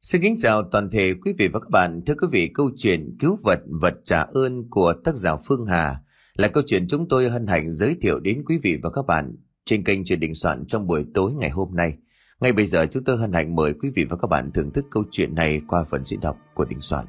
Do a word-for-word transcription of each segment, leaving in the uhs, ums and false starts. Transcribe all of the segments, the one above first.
Xin kính chào toàn thể quý vị và các bạn. Thưa quý vị, câu chuyện Cứu vật vật trả ơn của tác giả Phương Hà là câu chuyện chúng tôi hân hạnh giới thiệu đến quý vị và các bạn trên kênh Chuyện Đình Soạn trong buổi tối ngày hôm nay. Ngay bây giờ chúng tôi hân hạnh mời quý vị và các bạn thưởng thức câu chuyện này qua phần diễn đọc của Đình Soạn.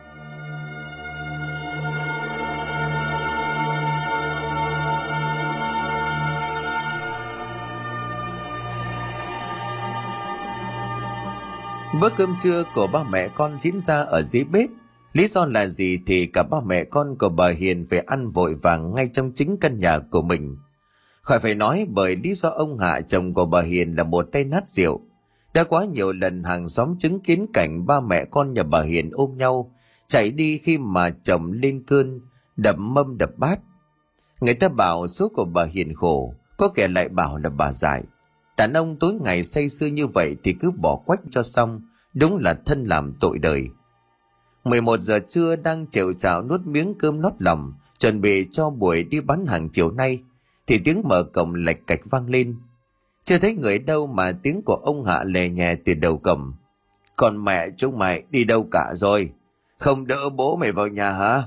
Bữa cơm trưa của ba mẹ con diễn ra ở dưới bếp. Lý do là gì thì cả ba mẹ con của bà Hiền phải ăn vội vàng ngay trong chính căn nhà của mình. Khỏi phải nói bởi lý do ông Hạ, chồng của bà Hiền, là một tay nát rượu. Đã quá nhiều lần hàng xóm chứng kiến cảnh ba mẹ con nhà bà Hiền ôm nhau chạy đi khi mà chồng lên cơn đập mâm đập bát. Người ta bảo số của bà Hiền khổ, có kẻ lại bảo là bà dại. Đàn ông tối ngày say sưa như vậy thì cứ bỏ quách cho xong, đúng là thân làm tội đời. mười một giờ trưa đang chèo chảo nuốt miếng cơm lót lòng, chuẩn bị cho buổi đi bán hàng chiều nay, thì tiếng mở cổng lạch cạch vang lên. Chưa thấy người đâu mà tiếng của ông Hạ lè nhẹ từ đầu cổng. Còn mẹ chúng mày đi đâu cả rồi? Không đỡ bố mày vào nhà hả?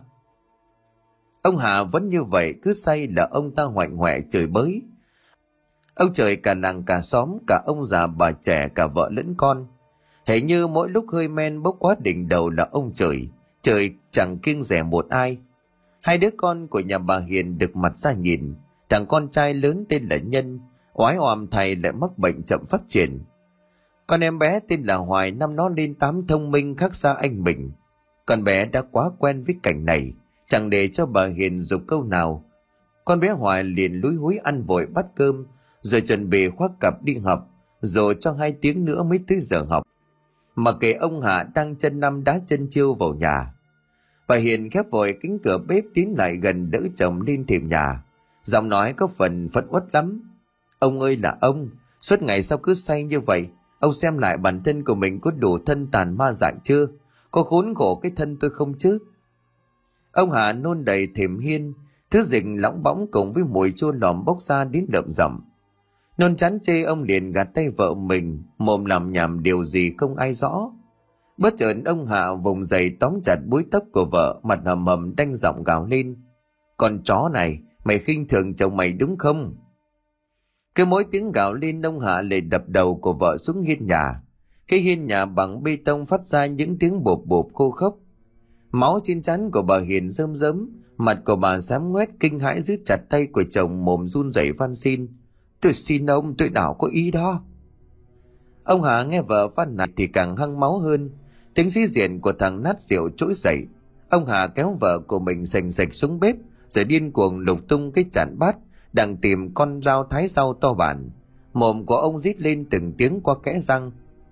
Ông Hạ vẫn như vậy, cứ say là ông ta hoạnh hoẹ chửi bới. Ông trời cả làng cả xóm, cả ông già bà trẻ, cả vợ lẫn con. Hễ như mỗi lúc hơi men bốc quá đỉnh đầu là ông trời, trời chẳng kiêng dè một ai. Hai đứa con của nhà bà Hiền được mặt ra nhìn. Thằng con trai lớn tên là Nhân, oái oăm thầy lại mắc bệnh chậm phát triển. Con em bé tên là Hoài, năm nó lên tám, thông minh khác xa anh mình. Con bé đã quá quen với cảnh này, chẳng để cho bà Hiền giục câu nào. Con bé Hoài liền lúi húi ăn vội bát cơm, rồi chuẩn bị khoác cặp đi học, rồi cho hai tiếng nữa mới tới giờ học. Mà kệ ông Hạ đang chân năm đá chân chiêu vào nhà. Bà Hiền khép vội cánh cửa bếp tiến lại gần đỡ chồng lên thềm nhà. Giọng nói có phần phẫn uất lắm. Ông ơi là ông, suốt ngày sao cứ say như vậy? Ông xem lại bản thân của mình có đủ thân tàn ma dại chưa? Có khốn khổ cái thân tôi không chứ? Ông Hạ nôn đầy thềm hiên, thứ dịch lỏng bõng cùng với mùi chua lòm bốc ra đến lợm giọng. Nôn chán chê, ông liền gạt tay vợ mình, mồm làm nhảm điều gì không ai rõ. Bất chợt ông Hạ vùng dậy tóm chặt búi tóc của vợ, mặt hầm hầm đanh giọng gào lên. Con chó này, mày khinh thường chồng mày đúng không? Cứ mỗi tiếng gào lên, ông Hạ lại đập đầu của vợ xuống hiên nhà. Cái hiên nhà bằng bê tông phát ra những tiếng bộp bộp khô khốc. Máu trên trán của bà Hiền rơm rớm, mặt của bà xám ngoét kinh hãi giữ chặt tay của chồng, mồm run rẩy van xin. Tôi xin ông, tôi nào có ý đó. Ông Hạ nghe vợ van nàn thì càng hăng máu hơn. Tiếng xí diện của thằng nát rượu trỗi dậy. Ông Hạ kéo vợ của mình sành sạch xuống bếp, rồi điên cuồng lục tung cái chản bát, đang tìm con dao thái rau to bản. Mồm của ông rít lên từng tiếng qua kẽ răng.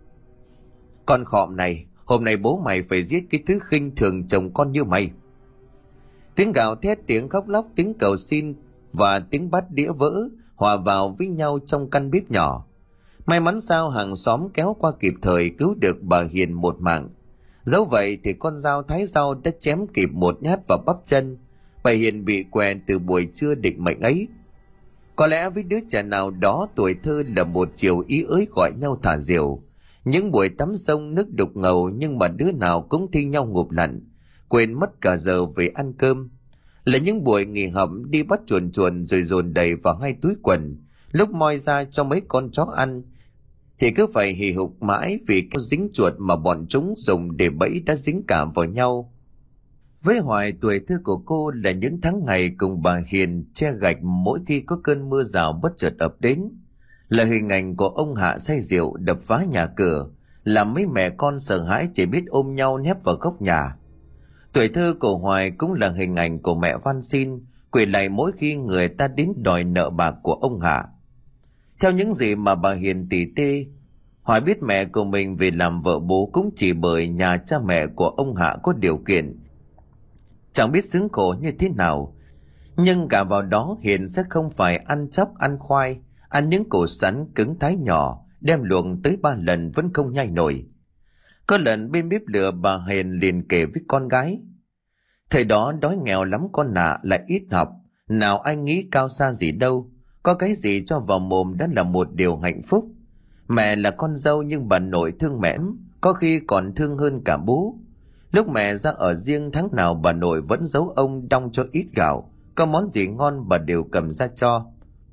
Con khọm này, hôm nay bố mày phải giết cái thứ khinh thường chồng con như mày. Tiếng gào thét, tiếng khóc lóc, tiếng cầu xin và tiếng bát đĩa vỡ hòa vào với nhau trong căn bếp nhỏ. May mắn sao hàng xóm kéo qua kịp thời, cứu được bà Hiền một mạng. Dẫu vậy thì con dao thái rau đã chém kịp một nhát vào bắp chân. Bà Hiền bị què từ buổi trưa định mệnh ấy. Có lẽ với đứa trẻ nào đó tuổi thơ là một chiều ý ới gọi nhau thả diều. Những buổi tắm sông nước đục ngầu, nhưng mà đứa nào cũng thi nhau ngụp lặn, quên mất cả giờ về ăn cơm. Là những buổi nghỉ học đi bắt chuồn chuồn rồi dồn đầy vào hai túi quần, lúc moi ra cho mấy con chó ăn thì cứ phải hì hục mãi vì cái dính chuột mà bọn chúng dùng để bẫy đã dính cả vào nhau. Với Hoài, tuổi thơ của cô là những tháng ngày cùng bà Hiền che gạch mỗi khi có cơn mưa rào bất chợt ập đến, là hình ảnh của ông Hạ say rượu đập phá nhà cửa, làm mấy mẹ con sợ hãi chỉ biết ôm nhau nép vào góc nhà. Tuổi thơ của Hoài cũng là hình ảnh của mẹ van xin quỳ lạy mỗi khi người ta đến đòi nợ bạc của ông Hạ. Theo những gì mà bà Hiền tỉ tê, Hoài biết mẹ của mình vì làm vợ bố cũng chỉ bởi nhà cha mẹ của ông Hạ có điều kiện, chẳng biết sướng khổ như thế nào. Nhưng cả vào đó Hiền sẽ không phải ăn chắp ăn khoai, ăn những củ sắn cứng thái nhỏ đem luộc tới ba lần vẫn không nhai nổi. Có lần bên bếp lửa, bà Hiền liền kể với con gái. Thời đó đói nghèo lắm con nạ, lại ít học, nào ai nghĩ cao xa gì đâu, có cái gì cho vào mồm đã là một điều hạnh phúc. Mẹ là con dâu nhưng bà nội thương mẹ, có khi còn thương hơn cả bố. Lúc mẹ ra ở riêng tháng nào bà nội vẫn giấu ông đong cho ít gạo, có món gì ngon bà đều cầm ra cho.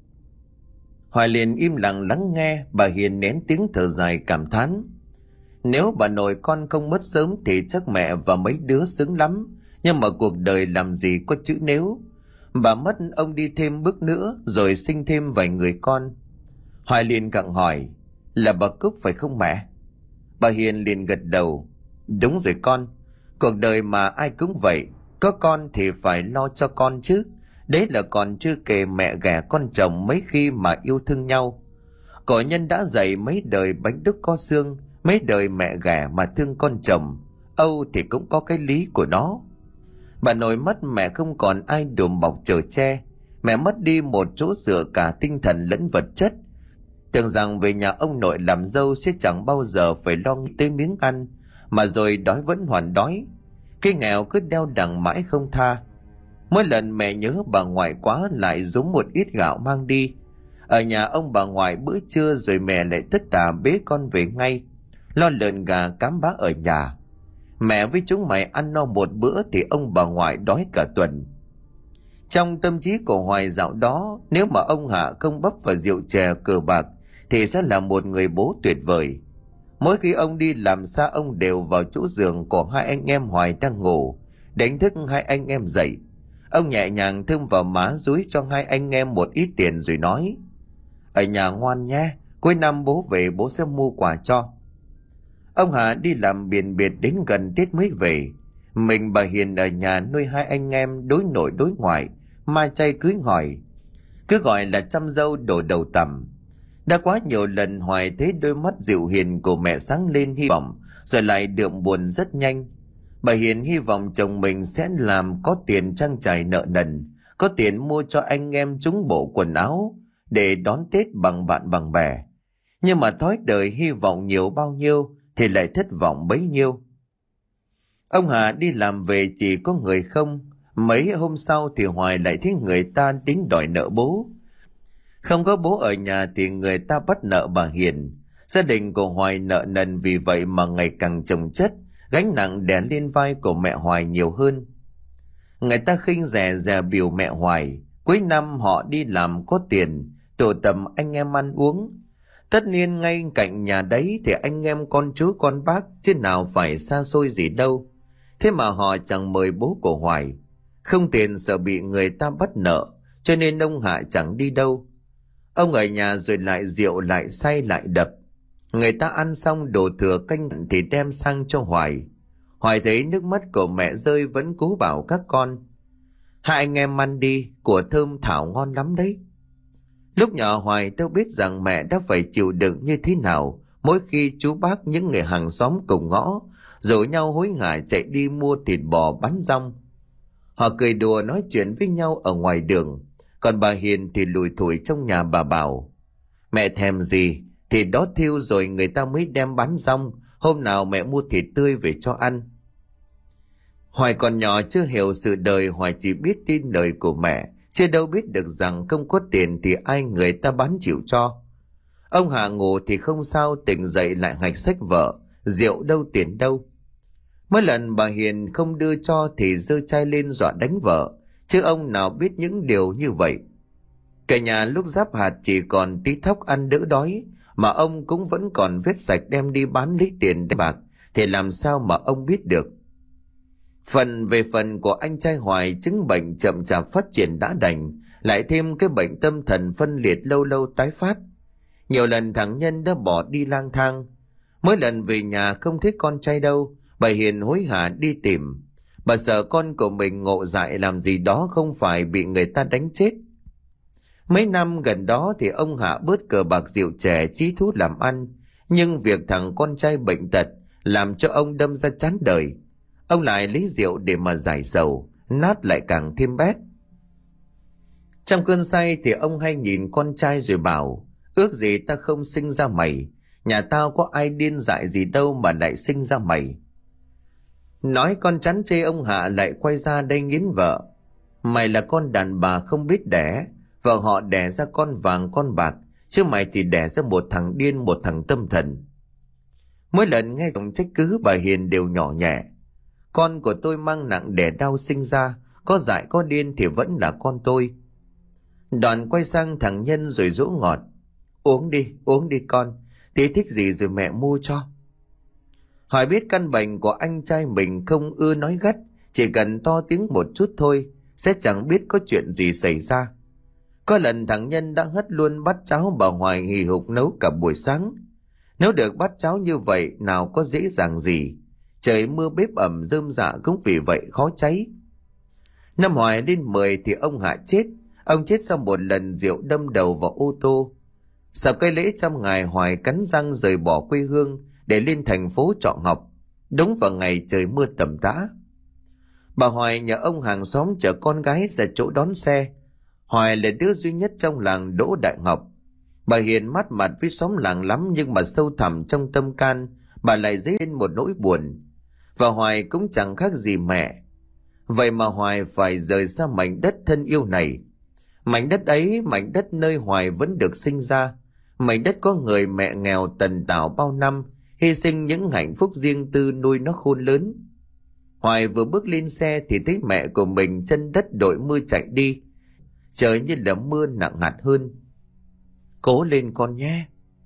Hoài liền im lặng lắng nghe, bà Hiền nén tiếng thở dài cảm thán. Nếu bà nội con không mất sớm thì chắc mẹ và mấy đứa sướng lắm, nhưng mà cuộc đời làm gì có chữ nếu. Bà mất ông đi thêm bước nữa rồi sinh thêm vài người con. Hoài liền gặng hỏi, là bà Cúc phải không mẹ? Bà Hiền liền gật đầu. Đúng rồi con, cuộc đời mà ai cũng vậy, có con thì phải lo cho con chứ. Đấy là còn chưa kể mẹ ghẻ con chồng mấy khi mà yêu thương nhau. Cổ nhân đã dạy mấy đời bánh đúc có xương, mấy đời mẹ ghẻ mà thương con chồng, âu thì cũng có cái lý của nó. Bà nội mất mẹ không còn ai đùm bọc chở che, mẹ mất đi một chỗ dựa cả tinh thần lẫn vật chất. Tưởng rằng về nhà ông nội làm dâu sẽ chẳng bao giờ phải lo nghĩ tới miếng ăn, mà rồi đói vẫn hoàn đói. Cái nghèo cứ đeo đằng mãi không tha. Mỗi lần mẹ nhớ bà ngoại quá lại rúm một ít gạo mang đi. Ở nhà ông bà ngoại bữa trưa rồi mẹ lại tất tả bế con về ngay, lo lợn gà cám bá ở nhà. Mẹ với chúng mày ăn no một bữa thì ông bà ngoại đói cả tuần. Trong tâm trí của Hoài dạo đó, nếu mà ông Hạ không bấp vào rượu chè cờ bạc thì sẽ là một người bố tuyệt vời. Mỗi khi ông đi làm xa, ông đều vào chỗ giường của hai anh em Hoài đang ngủ, đánh thức hai anh em dậy. Ông nhẹ nhàng thơm vào má dúi cho hai anh em một ít tiền rồi nói, ở nhà ngoan nhé, cuối năm bố về bố sẽ mua quà cho. Ông Hà đi làm biển biệt đến gần Tết mới về. Mình bà Hiền ở nhà nuôi hai anh em đối nội đối ngoại, mai chay cưới hỏi, cứ gọi là chăm dâu đổ đầu tằm. Đã quá nhiều lần Hoài thấy đôi mắt dịu hiền của mẹ sáng lên hy vọng, rồi lại đượm buồn rất nhanh. Bà Hiền hy vọng chồng mình sẽ làm có tiền trang trải nợ nần, có tiền mua cho anh em chúng bộ quần áo để đón Tết bằng bạn bằng bè. Nhưng mà thói đời hy vọng nhiều bao nhiêu thì lại thất vọng bấy nhiêu. Ông Hà đi làm về chỉ có người không. Mấy hôm sau thì Hoài lại thấy người ta đến đòi nợ bố. Không có bố ở nhà thì người ta bắt nợ bà Hiền. Gia đình của Hoài nợ nần vì vậy mà ngày càng chồng chất, gánh nặng đè lên vai của mẹ Hoài nhiều hơn. Người ta khinh rẻ rẻ biểu mẹ Hoài. Cuối năm họ đi làm có tiền, tụ tập anh em ăn uống. Tất nhiên ngay cạnh nhà đấy thì anh em con chú con bác, chứ nào phải xa xôi gì đâu. Thế mà họ chẳng mời bố của Hoài. Không tiền sợ bị người ta bắt nợ, cho nên ông Hạ chẳng đi đâu. Ông ở nhà rồi lại rượu lại say lại đập. Người ta ăn xong đồ thừa canh thì đem sang cho Hoài. Hoài thấy nước mắt của mẹ rơi vẫn cố bảo các con, hai anh em ăn đi, của thơm thảo ngon lắm đấy. Lúc nhỏ Hoài đâu biết rằng mẹ đã phải chịu đựng như thế nào mỗi khi chú bác những người hàng xóm cùng ngõ rủ nhau hối hả chạy đi mua thịt bò bán rong. Họ cười đùa nói chuyện với nhau ở ngoài đường, còn bà Hiền thì lủi thủi trong nhà. Bà bảo, mẹ thèm gì thì đó thiêu rồi người ta mới đem bán rong, hôm nào mẹ mua thịt tươi về cho ăn. Hoài còn nhỏ chưa hiểu sự đời, Hoài chỉ biết tin lời của mẹ, chứ đâu biết được rằng không có tiền thì ai người ta bán chịu cho. Ông Hà ngủ thì không sao, tỉnh dậy lại hạch sách vợ, rượu đâu tiền đâu. Mỗi lần bà Hiền không đưa cho thì giơ chai lên dọa đánh vợ, chứ ông nào biết những điều như vậy. Cả nhà lúc giáp hạt chỉ còn tí thóc ăn đỡ đói, mà ông cũng vẫn còn vết sạch đem đi bán lấy tiền để bạc, thì làm sao mà ông biết được. Phần về phần của anh trai Hoài, chứng bệnh chậm chạp phát triển đã đành, lại thêm cái bệnh tâm thần phân liệt lâu lâu tái phát. Nhiều lần thằng Nhân đã bỏ đi lang thang. Mỗi lần về nhà không thấy con trai đâu, bà Hiền hối hả đi tìm. Bà sợ con của mình ngộ dại làm gì đó không phải bị người ta đánh chết. Mấy năm gần đó thì ông Hạ bớt cờ bạc rượu chè chí thú làm ăn, nhưng việc thằng con trai bệnh tật làm cho ông đâm ra chán đời. Ông lại lấy rượu để mà giải sầu, nát lại càng thêm bét. Trong cơn say thì ông hay nhìn con trai rồi bảo, ước gì ta không sinh ra mày, nhà tao có ai điên dại gì đâu mà lại sinh ra mày. Nói con chán chê, ông Hạ lại quay ra đây nghiến vợ. Mày là con đàn bà không biết đẻ, vợ họ đẻ ra con vàng con bạc, chứ mày thì đẻ ra một thằng điên, một thằng tâm thần. Mỗi lần nghe chồng trách cứ, bà Hiền đều nhỏ nhẹ: con của tôi mang nặng đẻ đau sinh ra, có dại có điên thì vẫn là con tôi. Đoàn quay sang thằng Nhân rồi dỗ ngọt: uống đi, uống đi con, tí thích gì rồi mẹ mua cho. Hỏi biết căn bệnh của anh trai mình không ưa nói gắt, chỉ cần to tiếng một chút thôi sẽ chẳng biết có chuyện gì xảy ra. Có lần thằng Nhân đã hất luôn bát cháo bà Hoài hì hục nấu cả buổi sáng. Nấu được bát cháo như vậy nào có dễ dàng gì, trời mưa bếp ẩm rơm rạ cũng vì vậy khó cháy. Năm Hoài lên mười thì ông Hạ chết. Ông chết sau một lần rượu đâm đầu vào ô tô. Sau cái lễ trăm ngày, Hoài cắn răng rời bỏ quê hương để lên thành phố trọ học, đúng vào ngày trời mưa tầm tã. Bà Hoài nhờ ông hàng xóm chở con gái ra chỗ đón xe. Hoài là đứa duy nhất trong làng đỗ đại học. Bà Hiền mát mặt với xóm làng lắm, nhưng mà sâu thẳm trong tâm can bà lại dấy lên một nỗi buồn. Và Hoài cũng chẳng khác gì mẹ. Vậy mà Hoài phải rời xa mảnh đất thân yêu này. Mảnh đất ấy, mảnh đất nơi Hoài vẫn được sinh ra, mảnh đất có người mẹ nghèo tần tảo bao năm, hy sinh những hạnh phúc riêng tư nuôi nó khôn lớn. Hoài vừa bước lên xe thì thấy mẹ của mình chân đất đội mưa chạy đi. Trời như là mưa nặng hạt hơn. Cố lên con nhé.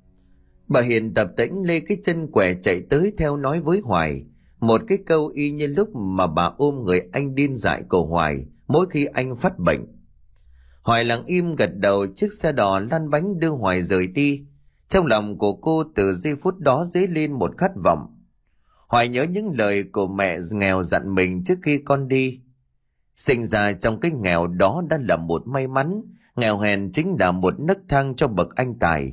Bà Hiền tập tễnh lê cái chân quẻ chạy tới theo nói với Hoài một cái câu y như lúc mà bà ôm người anh điên dại của Hoài mỗi khi anh phát bệnh. Hoài lặng im gật đầu. Chiếc xe đỏ lăn bánh đưa Hoài rời đi. Trong lòng của cô từ giây phút đó dấy lên một khát vọng. Hoài nhớ những lời của mẹ nghèo dặn mình trước khi con đi. Sinh ra trong cái nghèo đó đã là một may mắn, nghèo hèn chính là một nấc thang cho bậc anh tài.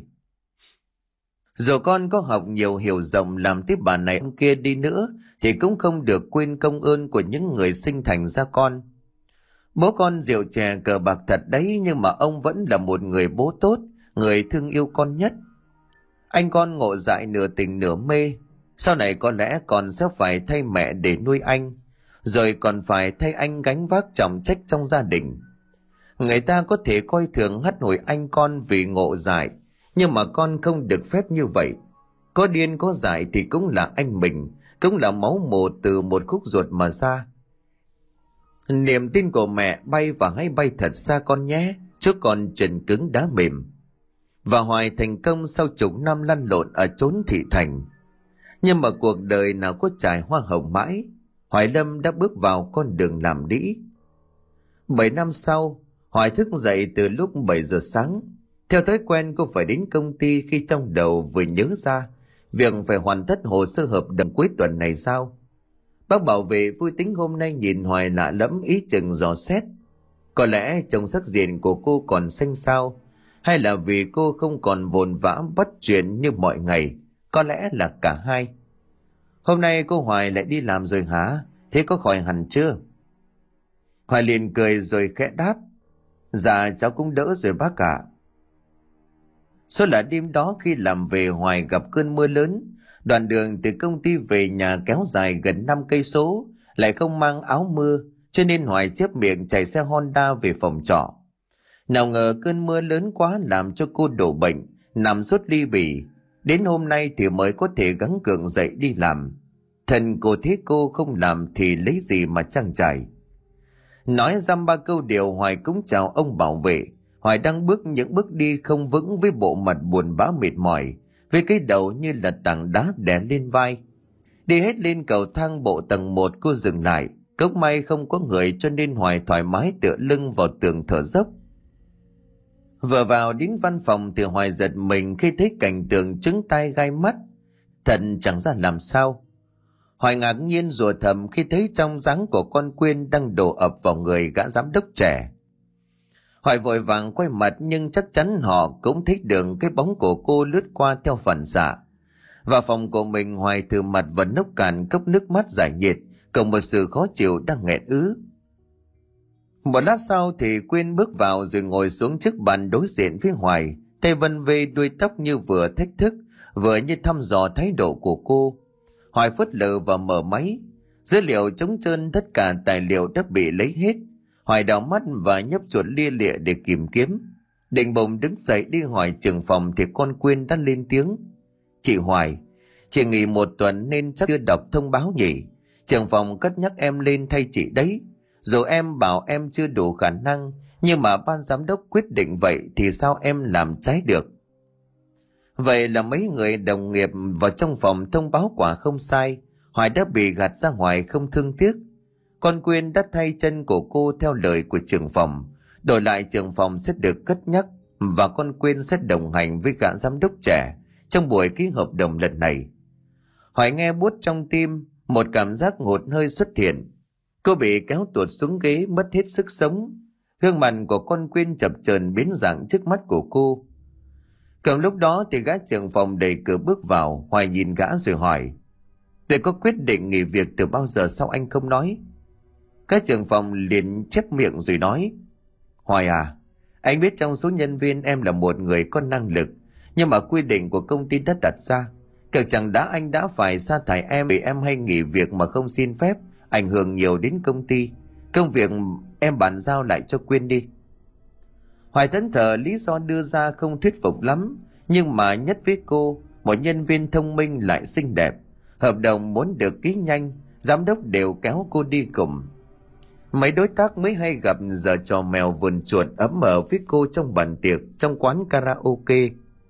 Dù con có học nhiều hiểu rộng làm tiếp bà này ông kia đi nữa thì cũng không được quên công ơn của những người sinh thành ra con. Bố con rượu chè cờ bạc thật đấy, nhưng mà ông vẫn là một người bố tốt, người thương yêu con nhất. Anh con ngộ dại nửa tình nửa mê, sau này có lẽ con sẽ phải thay mẹ để nuôi anh, rồi còn phải thay anh gánh vác trọng trách trong gia đình. Người ta có thể coi thường hất hủi anh con vì ngộ dại, nhưng mà con không được phép như vậy. Có điên có dại thì cũng là anh mình, cũng là máu mủ từ một khúc ruột mà ra. Niềm tin của mẹ bay và hãy bay thật xa con nhé, chứ còn trần cứng đá mềm. Và Hoài thành công sau chục năm lăn lộn ở chốn thị thành. Nhưng mà cuộc đời nào có trải hoa hồng mãi, Hoài Lâm đã bước vào con đường làm đĩ. Bảy năm sau, Hoài thức dậy từ lúc bảy giờ sáng. Theo thói quen cô phải đến công ty khi trong đầu vừa nhớ ra việc phải hoàn tất hồ sơ hợp đồng cuối tuần này sao. Bác bảo vệ vui tính hôm nay nhìn Hoài lạ lẫm, ý chừng dò xét. Có lẽ trông sắc diện của cô còn xanh xao, hay là vì cô không còn vồn vã bắt chuyện như mọi ngày, có lẽ là cả hai. Hôm nay cô Hoài lại đi làm rồi hả? Thế có khỏi hẳn chưa? Hoài liền cười rồi khẽ đáp: Dạ cháu cũng đỡ rồi bác ạ. Số là đêm đó khi làm về, Hoài gặp cơn mưa lớn. Đoạn đường từ công ty về nhà kéo dài gần năm cây số, lại không mang áo mưa, cho nên Hoài chép miệng chạy xe Honda về phòng trọ. Nào ngờ cơn mưa lớn quá làm cho cô đổ bệnh, nằm sốt ly bì. Đến hôm nay thì mới có thể gắng gượng dậy đi làm. Thần cô thế cô không làm thì lấy gì mà trang trải. Nói dăm ba câu điều, Hoài cũng chào ông bảo vệ. Hoài đang bước những bước đi không vững với bộ mặt buồn bã mệt mỏi, với cái đầu như là tảng đá đè lên vai. Đi hết lên cầu thang bộ tầng một, cô dừng lại. Cốc may không có người cho nên Hoài thoải mái tựa lưng vào tường thở dốc. Vừa vào đến văn phòng thì Hoài giật mình khi thấy cảnh tượng trứng tai gai mắt. Thật chẳng ra làm sao. Hoài ngạc nhiên rủa thầm khi thấy trong dáng của con Quyên đang đổ ập vào người gã giám đốc trẻ. Hoài vội vàng quay mặt, nhưng chắc chắn họ cũng thấy được cái bóng của cô lướt qua theo phản xạ. Vào phòng của mình, Hoài thử mặt và nốc cạn cốc nước mắt giải nhiệt, cộng một sự khó chịu đang nghẹn ứ. Một lát sau thì Quyên bước vào rồi ngồi xuống trước bàn đối diện với Hoài, tay vân vê đuôi tóc như vừa thách thức, vừa như thăm dò thái độ của cô. Hoài phớt lờ và mở máy. Dữ liệu trống trơn, tất cả tài liệu đã bị lấy hết. Hoài đảo mắt và nhấp chuột lia lịa để tìm kiếm. Định bụng đứng dậy đi hỏi trưởng phòng thì con Quyên đã lên tiếng. Chị Hoài, chị nghỉ một tuần nên chắc chưa đọc thông báo nhỉ? Trưởng phòng cất nhắc em lên thay chị đấy. Dù em bảo em chưa đủ khả năng, nhưng mà ban giám đốc quyết định vậy thì sao em làm trái được? Vậy là mấy người đồng nghiệp vào trong phòng thông báo quả không sai. Hoài đã bị gạt ra ngoài không thương tiếc. Con Quyên đã thay chân của cô theo lời của trưởng phòng. Đổi lại trưởng phòng sẽ được cất nhắc và con Quyên sẽ đồng hành với gã giám đốc trẻ trong buổi ký hợp đồng lần này. Hoài nghe buốt trong tim, một cảm giác ngột hơi xuất hiện. Cô bị kéo tuột xuống ghế, mất hết sức sống. Gương mặt của con Quyên chập chờn biến dạng trước mắt của cô. Cầm lúc đó thì gã trưởng phòng đẩy cửa bước vào. Hoài nhìn gã rồi hỏi: "Tôi có quyết định nghỉ việc từ bao giờ sao anh không nói?" Các trưởng phòng liền chép miệng rồi nói: "Hoài à, anh biết trong số nhân viên em là một người có năng lực, nhưng mà quy định của công ty đã đặt ra, cực chẳng đã anh đã phải sa thải em vì em hay nghỉ việc mà không xin phép, ảnh hưởng nhiều đến công ty. Công việc em bàn giao lại cho Quyên đi." Hoài thẫn thờ lý do đưa ra không thuyết phục lắm, nhưng mà nhất với cô, một nhân viên thông minh lại xinh đẹp, hợp đồng muốn được ký nhanh, giám đốc đều kéo cô đi cùng. Mấy đối tác mới hay gặp giờ trò mèo vườn chuột ấm ở với cô trong bàn tiệc, trong quán karaoke.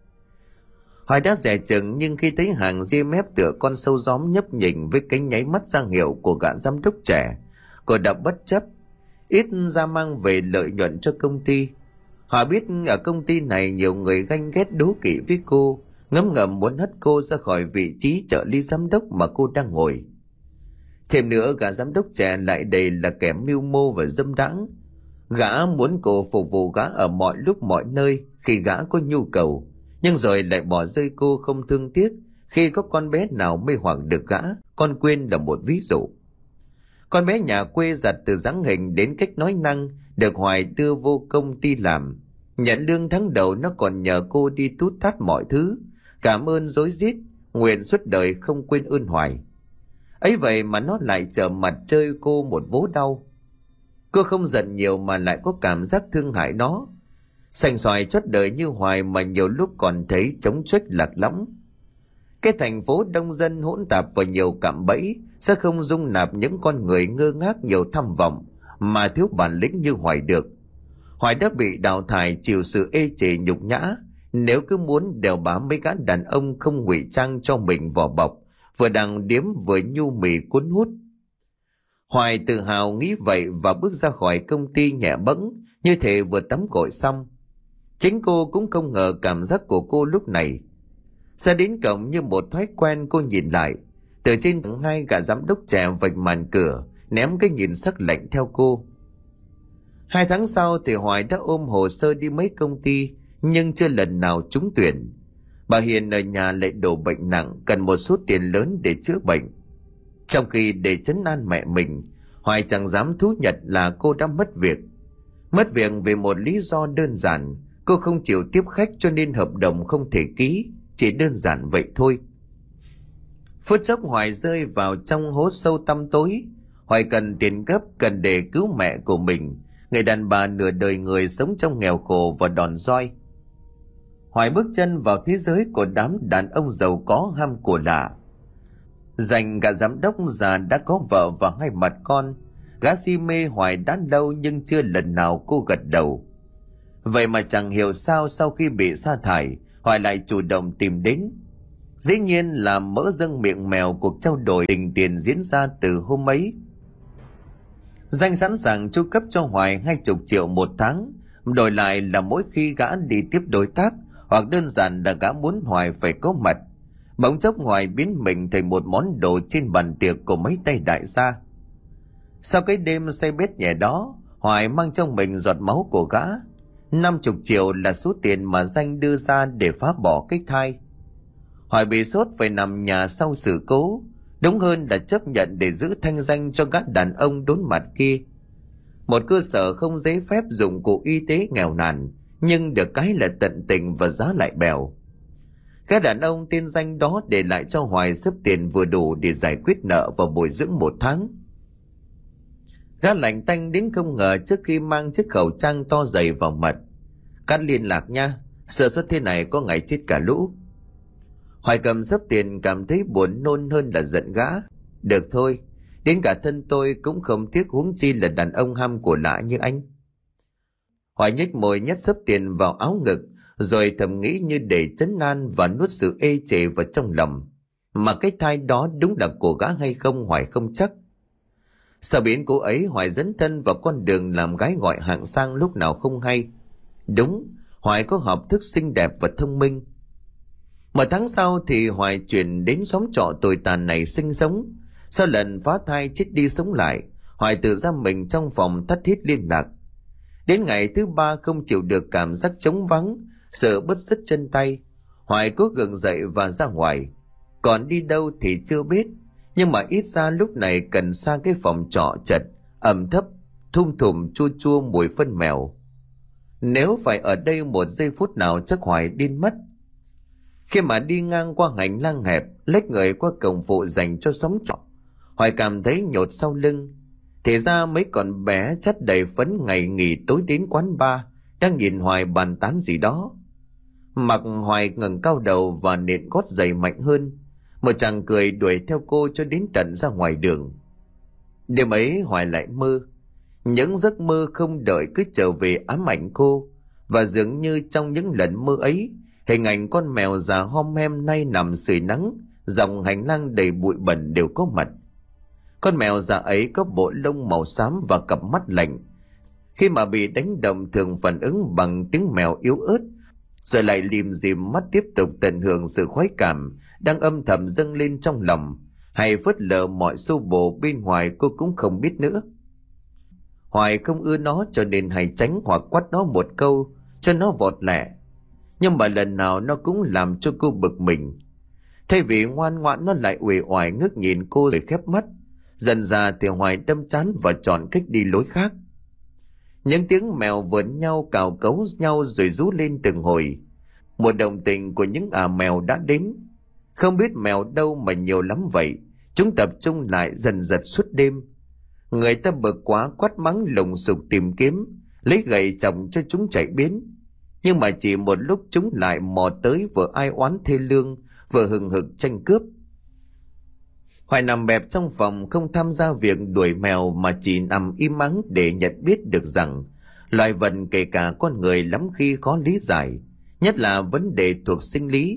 Hoài đã dè chừng, nhưng khi thấy hàng ria mép tựa con sâu gióm nhấp nhỉnh với cái nháy mắt ra hiệu của gã giám đốc trẻ, cô đã bất chấp, ít ra mang về lợi nhuận cho công ty. Họ biết ở công ty này nhiều người ganh ghét đố kỵ với cô, ngấm ngầm muốn hất cô ra khỏi vị trí trợ lý giám đốc mà cô đang ngồi. Thêm nữa, gã giám đốc trẻ lại đầy là kẻ mưu mô và dâm đãng. Gã muốn cô phục vụ gã ở mọi lúc mọi nơi khi gã có nhu cầu, nhưng rồi lại bỏ rơi cô không thương tiếc khi có con bé nào mê hoặc được gã. Con Quyên là một ví dụ. Con bé nhà quê giặt từ dáng hình đến cách nói năng, được Hoài đưa vô công ty làm. Nhận lương tháng đầu nó còn nhờ cô đi tút tát mọi thứ, cảm ơn rối rít, nguyện suốt đời không quên ơn Hoài. Ấy vậy mà nó lại trở mặt chơi cô một vố đau. Cô không giận nhiều mà lại có cảm giác thương hại nó. Sành xoài chót đời như Hoài mà nhiều lúc còn thấy trống chuếch lạc lõng. Cái thành phố đông dân hỗn tạp và nhiều cạm bẫy sẽ không dung nạp những con người ngơ ngác nhiều tham vọng mà thiếu bản lĩnh như Hoài được. Hoài đã bị đào thải chịu sự ê chề nhục nhã nếu cứ muốn đèo bám mấy gã đàn ông không ngụy trang cho mình vỏ bọc, vừa đằng điếm vừa nhu mì cuốn hút. Hoài tự hào nghĩ vậy và bước ra khỏi công ty nhẹ bẫng, như thể vừa tắm gội xong. Chính cô cũng không ngờ cảm giác của cô lúc này. Ra đến cổng như một thói quen, cô nhìn lại. Từ trên tầng hai, gã giám đốc trẻ vạch màn cửa, ném cái nhìn sắc lạnh theo cô. Hai tháng sau thì Hoài đã ôm hồ sơ đi mấy công ty, nhưng chưa lần nào trúng tuyển. Bà Hiền ở nhà lại đổ bệnh nặng, cần một số tiền lớn để chữa bệnh. Trong khi để trấn an mẹ mình, Hoài chẳng dám thú nhận là cô đã mất việc. Mất việc vì một lý do đơn giản, cô không chịu tiếp khách cho nên hợp đồng không thể ký, chỉ đơn giản vậy thôi. Phút chốc Hoài rơi vào trong hố sâu tăm tối. Hoài cần tiền gấp, cần để cứu mẹ của mình, người đàn bà nửa đời người sống trong nghèo khổ và đòn roi. Hoài bước chân vào thế giới của đám đàn ông giàu có ham của lạ. Dành gã giám đốc già đã có vợ và hai mặt con. Gã si mê Hoài đã lâu nhưng chưa lần nào cô gật đầu. Vậy mà chẳng hiểu sao sau khi bị sa thải, Hoài lại chủ động tìm đến. Dĩ nhiên là mỡ dâng miệng mèo cuộc trao đổi tình tiền diễn ra từ hôm ấy. Danh sẵn sàng chu cấp cho Hoài hai chục triệu một tháng, đổi lại là mỗi khi gã đi tiếp đối tác, hoặc đơn giản là gã muốn Hoài phải có mặt. Bỗng chốc Hoài biến mình thành một món đồ trên bàn tiệc của mấy tay đại gia. Sau cái đêm say bết nhẹ đó, Hoài mang trong mình giọt máu của gã. Năm chục triệu là số tiền mà Danh đưa ra để phá bỏ cái thai. Hoài bị sốt phải nằm nhà sau sự cố, đúng hơn là chấp nhận để giữ thanh danh cho gã đàn ông đốn mặt kia. Một cơ sở không giấy phép, dụng cụ y tế nghèo nàn, nhưng được cái là tận tình và giá lại bèo. Gã đàn ông tên Danh đó để lại cho Hoài số tiền vừa đủ để giải quyết nợ và bồi dưỡng một tháng. Gã lạnh tanh đến không ngờ trước khi mang chiếc khẩu trang to dày vào mặt. Cắt liên lạc nha, sơ suất thế này có ngày chết cả lũ. Hoài cầm sấp tiền cảm thấy buồn nôn hơn là giận gã. Được thôi, đến cả thân tôi cũng không tiếc, huống chi là đàn ông ham của lạ như anh. Hoài nhếch môi nhét sấp tiền vào áo ngực, rồi thầm nghĩ như để trấn an và nuốt sự ê chề vào trong lòng. Mà cái thai đó đúng là của gã hay không Hoài không chắc. Sau biến cố ấy, Hoài dấn thân vào con đường làm gái gọi hạng sang lúc nào không hay. Đúng, Hoài có học thức xinh đẹp và thông minh. Một tháng sau thì Hoài chuyển đến xóm trọ tồi tàn này sinh sống. Sau lần phá thai chết đi sống lại, Hoài tự giam mình trong phòng tắt hết liên lạc. Đến ngày thứ ba không chịu được cảm giác trống vắng, sợ bứt rứt chân tay, Hoài cố gượng dậy và ra ngoài. Còn đi đâu thì chưa biết, nhưng mà ít ra lúc này cần xa cái phòng trọ chật, ẩm thấp, thum thủm chua chua mùi phân mèo. Nếu phải ở đây một giây phút nào chắc Hoài điên mất. Khi mà đi ngang qua hành lang hẹp, lách người qua cổng phụ dành cho xóm trọ, Hoài cảm thấy nhột sau lưng. Thì ra mấy con bé chất đầy phấn ngày nghỉ tối đến quán bar đang nhìn Hoài bàn tán gì đó. Mặc Hoài ngẩng cao đầu và nện gót giày mạnh hơn. Một chàng cười đuổi theo cô cho đến tận ra ngoài đường. Đêm ấy Hoài lại mơ. Những giấc mơ không đợi cứ trở về ám ảnh cô. Và dường như trong những lần mơ ấy, hình ảnh con mèo già hom hem nay nằm sưởi nắng dòng hành lang đầy bụi bẩn đều có mặt. Con mèo già ấy có bộ lông màu xám và cặp mắt lạnh. Khi mà bị đánh động thường phản ứng bằng tiếng mèo yếu ớt, rồi lại lim dim mắt tiếp tục tận hưởng sự khoái cảm đang âm thầm dâng lên trong lòng, hay phớt lờ mọi xô bồ bên ngoài cô cũng không biết nữa. Hoài không ưa nó cho nên hay tránh hoặc quát nó một câu cho nó vọt lẹ. Nhưng mà lần nào nó cũng làm cho cô bực mình. Thay vì ngoan ngoãn, nó lại uể oải ngước nhìn cô rồi khép mắt. Dần ra thì Hoài đâm chán và chọn cách đi lối khác. Những tiếng mèo vờn nhau cào cấu nhau rồi rú lên từng hồi. Một động tình của những ả mèo đã đến. Không biết mèo đâu mà nhiều lắm vậy. Chúng tập trung lại dần dật suốt đêm. Người ta bực quá quát mắng lùng sục tìm kiếm, lấy gậy chồng cho chúng chạy biến. Nhưng mà chỉ một lúc chúng lại mò tới, vừa ai oán thê lương, vừa hừng hực tranh cướp. Hoài nằm bẹp trong phòng không tham gia việc đuổi mèo, mà chỉ nằm im ắng để nhận biết được rằng loài vật kể cả con người lắm khi khó lý giải, nhất là vấn đề thuộc sinh lý.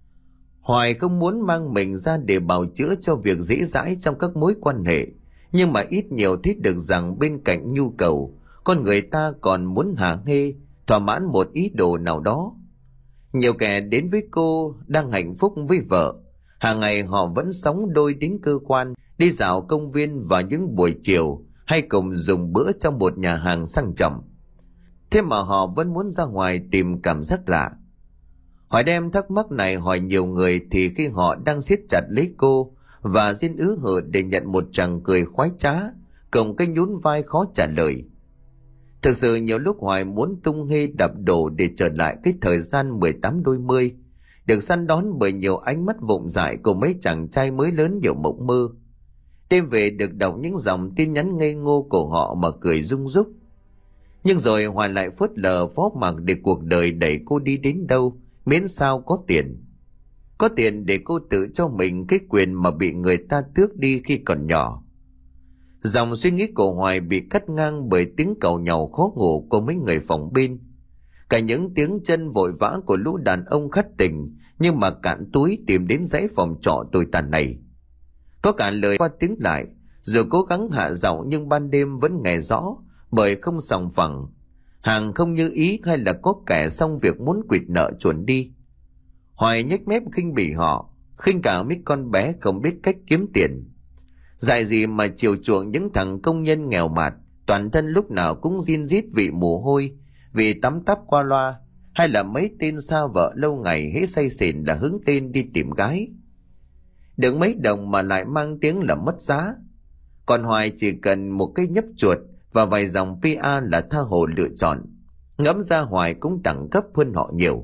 Hoài không muốn mang mình ra để bào chữa cho việc dễ dãi trong các mối quan hệ, nhưng mà ít nhiều thấy được rằng bên cạnh nhu cầu, con người ta còn muốn hả hê, thỏa mãn một ý đồ nào đó. Nhiều kẻ đến với cô đang hạnh phúc với vợ, hàng ngày họ vẫn sống đôi đến cơ quan, đi dạo công viên vào những buổi chiều, hay cùng dùng bữa trong một nhà hàng sang trọng. Thế mà họ vẫn muốn ra ngoài tìm cảm giác lạ. Hoài đem thắc mắc này hỏi nhiều người, thì khi họ đang siết chặt lấy cô và xin ứ hờ để nhận một tràng cười khoái trá, cùng cái nhún vai khó trả lời. Thực sự nhiều lúc Hoài muốn tung hê đập đổ để trở lại cái thời gian mười tám đôi mươi, được săn đón bởi nhiều ánh mắt vụng dại của mấy chàng trai mới lớn nhiều mộng mơ. Đêm về được đọc những dòng tin nhắn ngây ngô của họ mà cười rung rúc. Nhưng rồi Hoài lại phớt lờ phó mặc để cuộc đời đẩy cô đi đến đâu, miễn sao có tiền. Có tiền để cô tự cho mình cái quyền mà bị người ta tước đi khi còn nhỏ. Dòng suy nghĩ của Hoài bị cắt ngang bởi tiếng càu nhàu khó ngủ của mấy người phòng bên. Cả những tiếng chân vội vã của lũ đàn ông khất tình nhưng mà cạn túi tìm đến dãy phòng trọ tồi tàn này. Có cả lời qua tiếng lại, dù cố gắng hạ giọng nhưng ban đêm vẫn nghe rõ, bởi không sòng phẳng. Hàng không như ý hay là có kẻ xong việc muốn quỵt nợ chuồn đi. Hoài nhếch mép khinh bỉ họ, khinh cả mấy con bé không biết cách kiếm tiền. Dại gì mà chiều chuộng những thằng công nhân nghèo mạt, toàn thân lúc nào cũng rin rít vị mồ hôi, vì tắm tắp qua loa, hay là mấy tên xa vợ lâu ngày hễ say xỉn là hứng tên đi tìm gái. Được mấy đồng mà lại mang tiếng là mất giá. Còn Hoài chỉ cần một cái nhấp chuột và vài dòng pê e là tha hồ lựa chọn. Ngẫm ra Hoài cũng đẳng cấp hơn họ nhiều.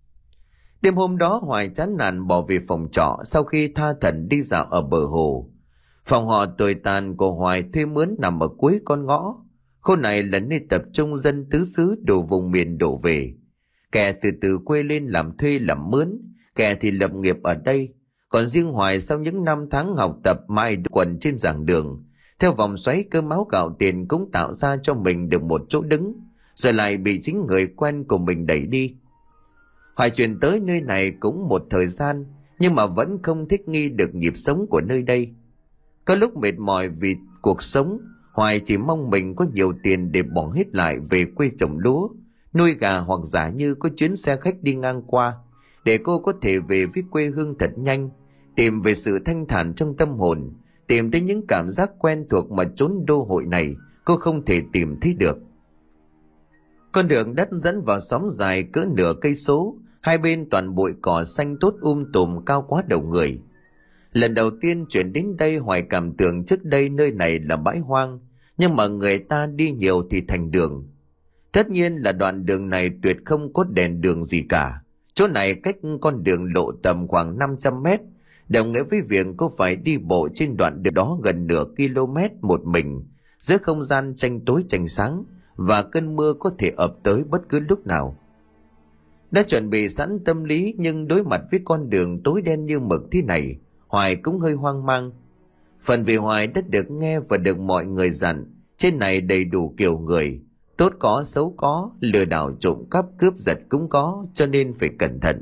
Đêm hôm đó Hoài chán nản bỏ về phòng trọ sau khi tha thẩn đi dạo ở bờ hồ. Phòng họ tồi tàn của Hoài thuê mướn nằm ở cuối con ngõ. Khu này là nơi tập trung dân tứ xứ đủ vùng miền đổ về, Kẻ từ từ quê lên làm thuê làm mướn, kẻ thì lập nghiệp ở đây. Còn riêng Hoài sau những năm tháng học tập mãi quần trên giảng đường, theo vòng xoáy cơm áo gạo tiền cũng tạo ra cho mình được một chỗ đứng, rồi lại bị chính người quen của mình đẩy đi. Hoài chuyển tới nơi này cũng một thời gian, nhưng mà vẫn không thích nghi được nhịp sống của nơi đây. Có lúc mệt mỏi vì cuộc sống, Hoài chỉ mong mình có nhiều tiền để bỏ hết lại về quê trồng lúa, nuôi gà, hoặc giả như có chuyến xe khách đi ngang qua, để cô có thể về với quê hương thật nhanh, tìm về sự thanh thản trong tâm hồn, tìm tới những cảm giác quen thuộc mà chốn đô hội này cô không thể tìm thấy được. Con đường đất dẫn vào xóm dài cỡ nửa cây số, hai bên toàn bụi cỏ xanh tốt um tùm cao quá đầu người. Lần đầu tiên chuyển đến đây, Hoài cảm tưởng trước đây nơi này là bãi hoang, nhưng mà người ta đi nhiều thì thành đường. Tất nhiên là đoạn đường này tuyệt không có đèn đường gì cả. Chỗ này cách con đường lộ tầm khoảng năm trăm mét, đồng nghĩa với việc cô phải đi bộ trên đoạn đường đó gần nửa km một mình, giữa không gian tranh tối tranh sáng, và cơn mưa có thể ập tới bất cứ lúc nào. Đã chuẩn bị sẵn tâm lý, nhưng đối mặt với con đường tối đen như mực thế này, Hoài cũng hơi hoang mang. Phần vì Hoài đã được nghe và được mọi người dặn trên này đầy đủ kiểu người, tốt có xấu có, lừa đảo trộm cắp cướp giật cũng có, cho nên phải cẩn thận.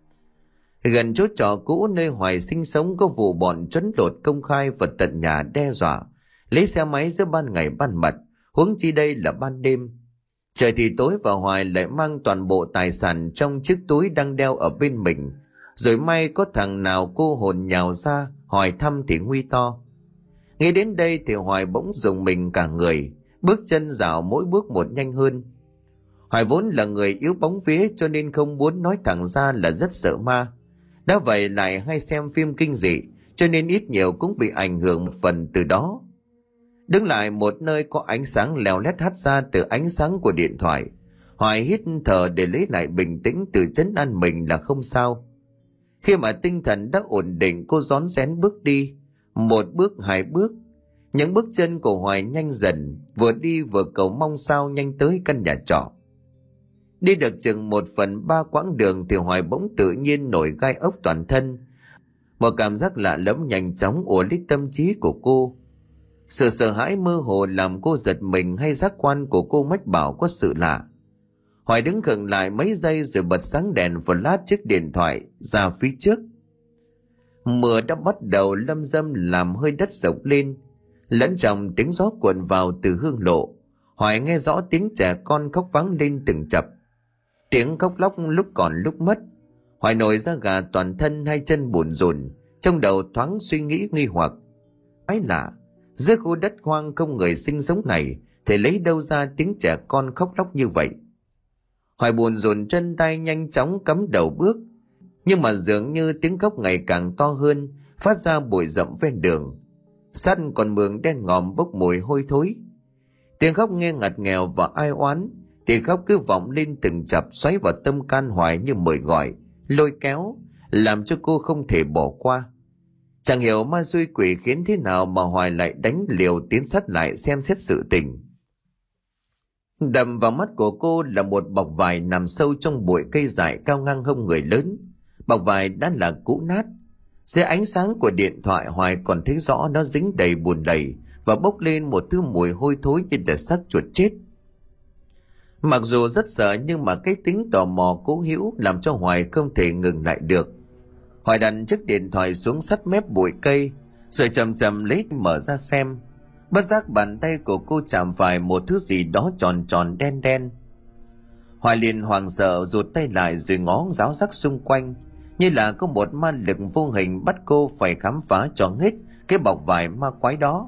Gần chỗ trọ cũ nơi Hoài sinh sống có vụ bọn trấn lột công khai vào tận nhà đe dọa, lấy xe máy giữa ban ngày ban mặt, huống chi đây là ban đêm. Trời thì tối và Hoài lại mang toàn bộ tài sản trong chiếc túi đang đeo ở bên mình, rồi may có thằng nào cô hồn nhào ra hỏi thăm thì nguy to. Nghĩ đến đây thì Hoài bỗng rùng mình cả người, bước chân dạo mỗi bước một nhanh hơn. Hoài vốn là người yếu bóng vía, cho nên không muốn nói thẳng ra là rất sợ ma. Đã vậy lại hay xem phim kinh dị, cho nên ít nhiều cũng bị ảnh hưởng một phần từ đó. Đứng lại một nơi có ánh sáng leo lét hắt ra từ ánh sáng của điện thoại, Hoài hít thở để lấy lại bình tĩnh, tự trấn an mình là không sao. Khi mà tinh thần đã ổn định, cô rón rén bước đi. Một bước, hai bước. Những bước chân của Hoài nhanh dần, vừa đi vừa cầu mong sao nhanh tới căn nhà trọ. Đi được chừng một phần ba quãng đường thì Hoài bỗng tự nhiên nổi gai ốc toàn thân. Một cảm giác lạ lẫm nhanh chóng ùa lấy tâm trí của cô. Sự sợ hãi mơ hồ làm cô giật mình, hay giác quan của cô mách bảo có sự lạ. Hoài đứng khựng lại mấy giây rồi bật sáng đèn flash chiếc điện thoại ra phía trước. Mưa đã bắt đầu lâm râm làm hơi đất rộng lên, lẫn trong tiếng gió cuộn vào từ hương lộ. Hoài nghe rõ tiếng trẻ con khóc vang lên từng chập, tiếng khóc lóc lúc còn lúc mất. Hoài nổi da gà toàn thân, hai chân bủn rủn, trong đầu thoáng suy nghĩ nghi hoặc. Ái lạ, giữa khu đất hoang không người sinh sống này thì lấy đâu ra tiếng trẻ con khóc lóc như vậy? Hoài buồn rùn chân tay nhanh chóng cắm đầu bước, nhưng mà dường như tiếng khóc ngày càng to hơn, phát ra bụi rậm ven đường. Sát còn mường đen ngòm bốc mùi hôi thối. Tiếng khóc nghe ngặt nghèo và ai oán, tiếng khóc cứ vọng lên từng chập, xoáy vào tâm can Hoài như mời gọi, lôi kéo, làm cho cô không thể bỏ qua. Chẳng hiểu ma xui quỷ khiến thế nào mà Hoài lại đánh liều tiến sát lại xem xét sự tình. Đầm vào mắt của cô là một bọc vải nằm sâu trong bụi cây dại cao ngang hông người lớn. Bọc vải đã là cũ nát. Dưới ánh sáng của điện thoại, Hoài còn thấy rõ nó dính đầy bùn lầy và bốc lên một thứ mùi hôi thối như là xác chuột chết. Mặc dù rất sợ, nhưng mà cái tính tò mò cố hữu làm cho Hoài không thể ngừng lại được. Hoài đặt chiếc điện thoại xuống sát mép bụi cây, rồi chậm chậm lấy mở ra xem. Bất giác bàn tay của cô chạm phải một thứ gì đó tròn tròn đen đen. Hoài liền hoảng sợ rụt tay lại rồi ngó ráo rắc xung quanh, như là có một ma lực vô hình bắt cô phải khám phá cho hết cái bọc vải ma quái đó.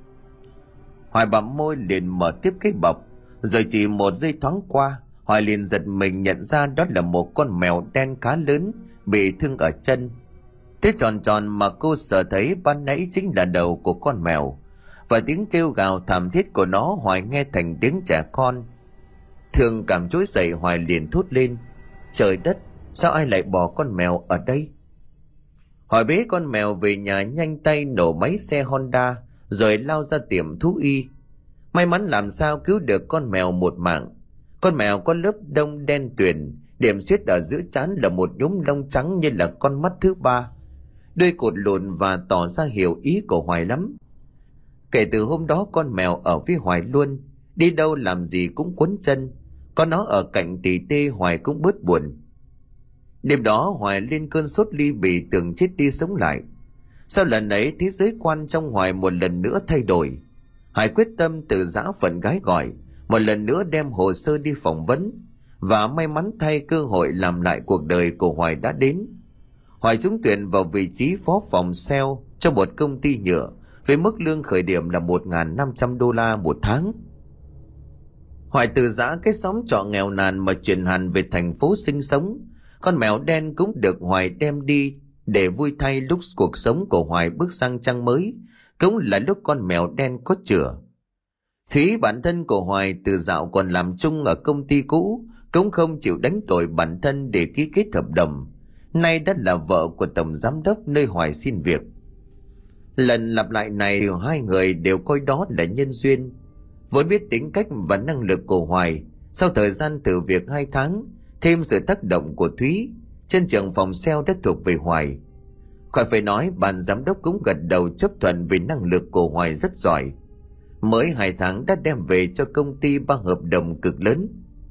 Hoài bặm môi liền mở tiếp cái bọc, rồi chỉ một giây thoáng qua, Hoài liền giật mình nhận ra đó là một con mèo đen khá lớn bị thương ở chân. Thế tròn tròn mà cô sợ thấy ban nãy chính là đầu của con mèo, và tiếng kêu gào thảm thiết của nó Hoài nghe thành tiếng trẻ con. Thương cảm trỗi dậy, Hoài liền thốt lên: trời đất, sao ai lại bỏ con mèo ở đây? Hoài bế con mèo về nhà, nhanh tay nổ máy xe Honda rồi lao ra tiệm thú y. May mắn làm sao cứu được con mèo một mạng. Con mèo có lớp đông đen tuyền, Điểm xuyết ở giữa trán là một nhúm lông trắng như là con mắt thứ ba. Đuôi cụt lùn và tỏ ra hiểu ý của Hoài lắm. Kể từ hôm đó con mèo ở với Hoài luôn, đi đâu làm gì cũng quấn chân. Có nó ở cạnh tỉ tê Hoài cũng bớt buồn. Đêm đó Hoài lên cơn sốt ly bì, tưởng chết đi sống lại. Sau lần ấy thế giới quan trong Hoài một lần nữa thay đổi. Hải quyết tâm từ giã phận gái gọi, một lần nữa đem hồ sơ đi phỏng vấn, và may mắn thay cơ hội làm lại cuộc đời của Hoài đã đến. Hoài trúng tuyển vào vị trí phó phòng sale cho một công ty nhựa với mức lương khởi điểm là một nghìn năm trăm đô la một tháng. Hoài từ giã cái xóm trọ nghèo nàn mà chuyển hẳn về thành phố sinh sống. Con mèo đen cũng được Hoài đem đi để vui thay lúc cuộc sống của Hoài bước sang trang mới, cũng là lúc con mèo đen có chữa. Thúy, bản thân của Hoài từ dạo còn làm chung ở công ty cũ, cũng không chịu đánh đổi bản thân để ký kết hợp đồng. Nay đã là vợ của tổng giám đốc nơi Hoài xin việc. Lần lặp lại này hai người đều coi đó là nhân duyên. Vốn biết tính cách và năng lực của Hoài, sau thời gian thử việc hai tháng, thêm sự tác động của Thúy, trên trưởng phòng sale đã thuộc về Hoài. Khỏi phải nói, ban giám đốc cũng gật đầu chấp thuận vì năng lực của Hoài rất giỏi. Mới hai tháng đã đem về cho công ty ba hợp đồng cực lớn.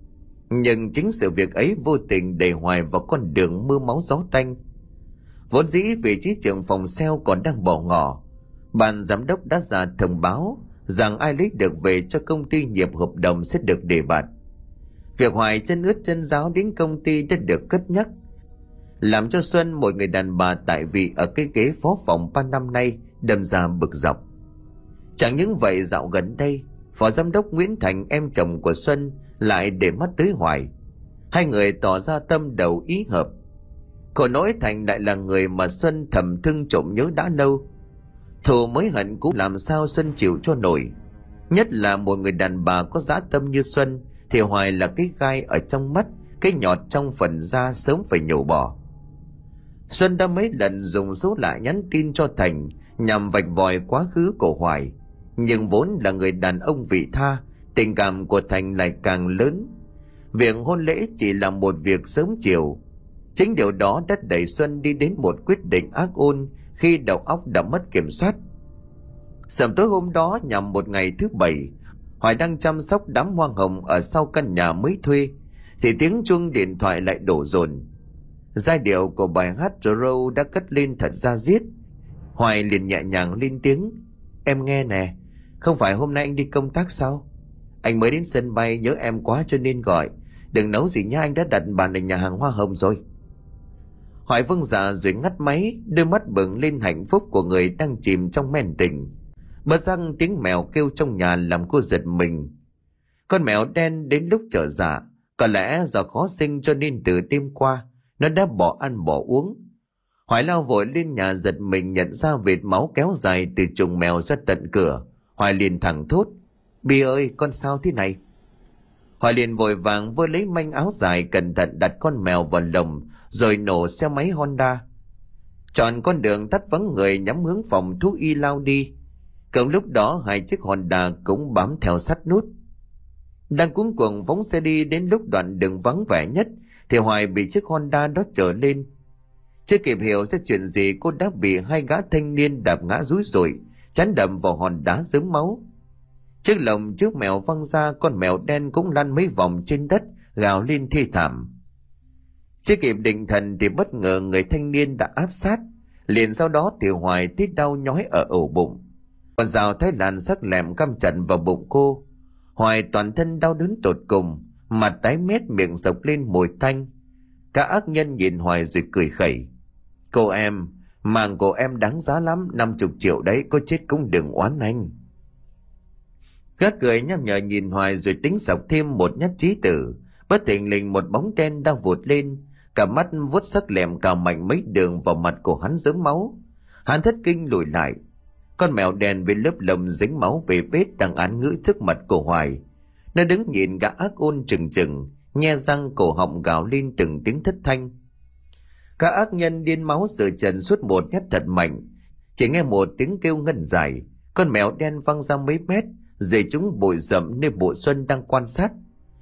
Nhưng chính sự việc ấy vô tình đẩy Hoài vào con đường mưa máu gió tanh. Vốn dĩ vị trí trưởng phòng sale còn đang bỏ ngỏ, ban giám đốc đã ra thông báo rằng ai lấy được về cho công ty nghiệp hợp đồng sẽ được đề bạt. Việc Hoài chân ướt chân ráo đến công ty đã được cất nhắc, làm cho Xuân, một người đàn bà tại vị ở cái ghế phó phòng ba năm nay, đâm ra bực dọc. Chẳng những vậy, dạo gần đây phó giám đốc Nguyễn Thành, em chồng của Xuân, lại để mắt tới Hoài. Hai người tỏ ra tâm đầu ý hợp. Khổ nỗi Thành lại là người mà Xuân thầm thương trộm nhớ đã lâu. Thù mới hận cũng làm sao Xuân chịu cho nổi. Nhất là một người đàn bà có dã tâm như Xuân thì Hoài là cái gai ở trong mắt, cái nhọt trong phần da sớm phải nhổ bỏ. Xuân đã mấy lần dùng số lạ nhắn tin cho Thành nhằm vạch vòi quá khứ của Hoài, nhưng vốn là người đàn ông vị tha, tình cảm của Thành lại càng lớn. Việc hôn lễ chỉ là một việc sớm chiều. Chính điều đó đã đẩy Xuân đi đến một quyết định ác ôn khi đầu óc đã mất kiểm soát. Sớm tối hôm đó, nhằm một ngày thứ bảy, Hoài đang chăm sóc đám hoa hồng ở sau căn nhà mới thuê, thì tiếng chuông điện thoại lại đổ dồn. Giai điệu của bài hát Rose đã cất lên thật da diết. Hoài liền nhẹ nhàng lên tiếng: "Em nghe nè, không phải hôm nay anh đi công tác sao? Anh mới đến sân bay nhớ em quá cho nên gọi. Đừng nấu gì nhá, anh đã đặt bàn ở nhà hàng hoa hồng rồi." Hoài vâng dạ rồi ngắt máy, đôi mắt bừng lên hạnh phúc của người đang chìm trong men tình. Bất giác tiếng mèo kêu trong nhà làm cô giật mình. Con mèo đen đến lúc trở dạ, có lẽ do khó sinh cho nên từ đêm qua nó đã bỏ ăn bỏ uống. Hoài lao vội lên nhà giật mình nhận ra vệt máu kéo dài từ chuồng mèo ra tận cửa. Hoài liền thẳng thốt: "Bi ơi, con sao thế này?" Hoài liền vội vàng vơ lấy manh áo dài, cẩn thận đặt con mèo vào lồng, rồi nổ xe máy Honda. Chọn con đường tắt vắng người nhắm hướng phòng thú y lao đi. Cùng lúc đó hai chiếc Honda cũng bám theo sát nút. Đang cuống cuồng phóng xe đi đến lúc đoạn đường vắng vẻ nhất thì Hoài bị chiếc Honda đó chở lên. Chưa kịp hiểu ra chuyện gì, cô đã bị hai gã thanh niên đạp ngã rúi rủi, chán đầm vào hòn đá rớm máu. Chiếc lồng trước mèo văng ra, con mèo đen cũng lăn mấy vòng trên đất, gào lên thê thảm. Chưa kịp định thần thì bất ngờ người thanh niên đã áp sát. Liền sau đó thì Hoài thấy đau nhói ở ổ bụng. Con dao thái lan sắc lẹm cắm chặt vào bụng cô. Hoài toàn thân đau đớn tột cùng, mặt tái mét, miệng sộc lên mùi tanh. Cả ác nhân nhìn Hoài rồi cười khẩy: "Cô em, mạng của em đáng giá lắm, năm chục triệu đấy, có chết cũng đừng oán anh." Gác cười nham nhở nhìn Hoài rồi tính sọc thêm một nhát chí tử. Bất thình lình một bóng đen đang vụt lên, cả mắt vuốt sắc lẹm cào mạnh mấy đường vào mặt của hắn rớm máu. Hắn thất kinh lùi lại. Con mèo đen với lớp lông dính máu bê bết đang án ngữ trước mặt của Hoài. Nó đứng nhìn gã ác ôn trừng trừng, nhe răng cổ họng gào lên từng tiếng thất thanh. Các ác nhân điên máu sờ trần suốt một nhát thật mạnh. Chỉ nghe một tiếng kêu ngân dài, con mèo đen văng ra mấy mét, rơi trúng bụi rậm nơi bộ Xuân đang quan sát.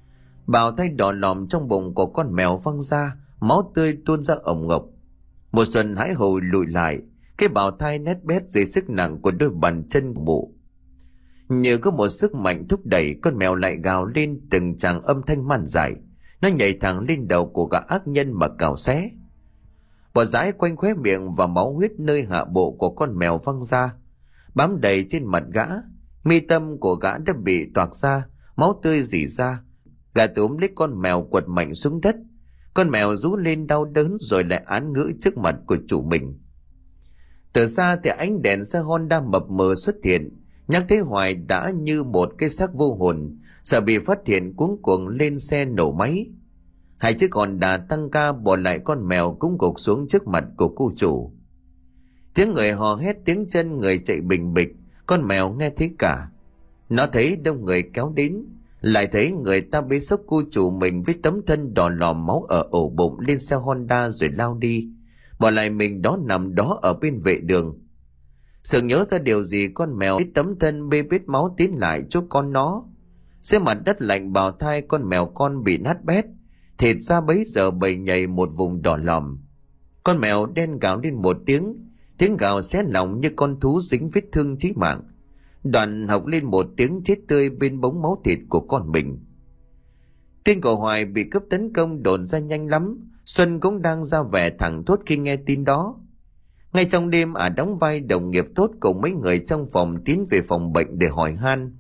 Bào thai đỏ lòm trong bụng của con mèo văng ra, máu tươi tuôn ra ồng ngộc. Mùa Xuân hãi hùng lùi lại, cái bào thai nét bét dưới sức nặng của đôi bàn chân của mụ. Như có một sức mạnh thúc đẩy, con mèo lại gào lên từng tràng âm thanh man dại. Nó nhảy thẳng lên đầu của gã ác nhân mà cào xé. Bọt dãi quanh khóe miệng và máu huyết nơi hạ bộ của con mèo văng ra, bám đầy trên mặt gã. Mi tâm của gã đã bị toạc ra, máu tươi rỉ ra. Gã túm lấy con mèo quật mạnh xuống đất. Con mèo rú lên đau đớn rồi lại án ngữ trước mặt của chủ mình. Từ xa thì ánh đèn xe Honda mập mờ xuất hiện, nhắc thấy Hoài đã như một cái xác vô hồn, sợ bị phát hiện cuống cuồng lên xe nổ máy. Hai chiếc Honda tăng ca bỏ lại con mèo cũng gục xuống trước mặt của cô chủ. Tiếng người hò hét, tiếng chân người chạy bình bịch, con mèo nghe thấy cả. Nó thấy đông người kéo đến, lại thấy người ta bế xốc cô chủ mình với tấm thân đỏ lòm máu ở ổ bụng lên xe Honda rồi lao đi, bỏ lại mình đó nằm đó ở bên vệ đường. Sự nhớ ra điều gì, con mèo với tấm thân bê bết máu tiến lại chỗ con nó. Dưới mặt đất lạnh bào thai con mèo con bị nát bét, thịt ra bấy giờ bầy nhầy một vùng đỏ lòm. Con mèo đen gào lên một tiếng, tiếng gào xé lòng như con thú dính vết thương chí mạng. Đoạn học lên một tiếng chết tươi bên bóng máu thịt của con mình. Tin của Hoài bị cướp tấn công đồn ra nhanh lắm. Xuân cũng đang ra vẻ thẳng thốt khi nghe tin đó. Ngay trong đêm, ả đóng vai đồng nghiệp tốt cùng mấy người trong phòng tiến về phòng bệnh để hỏi han.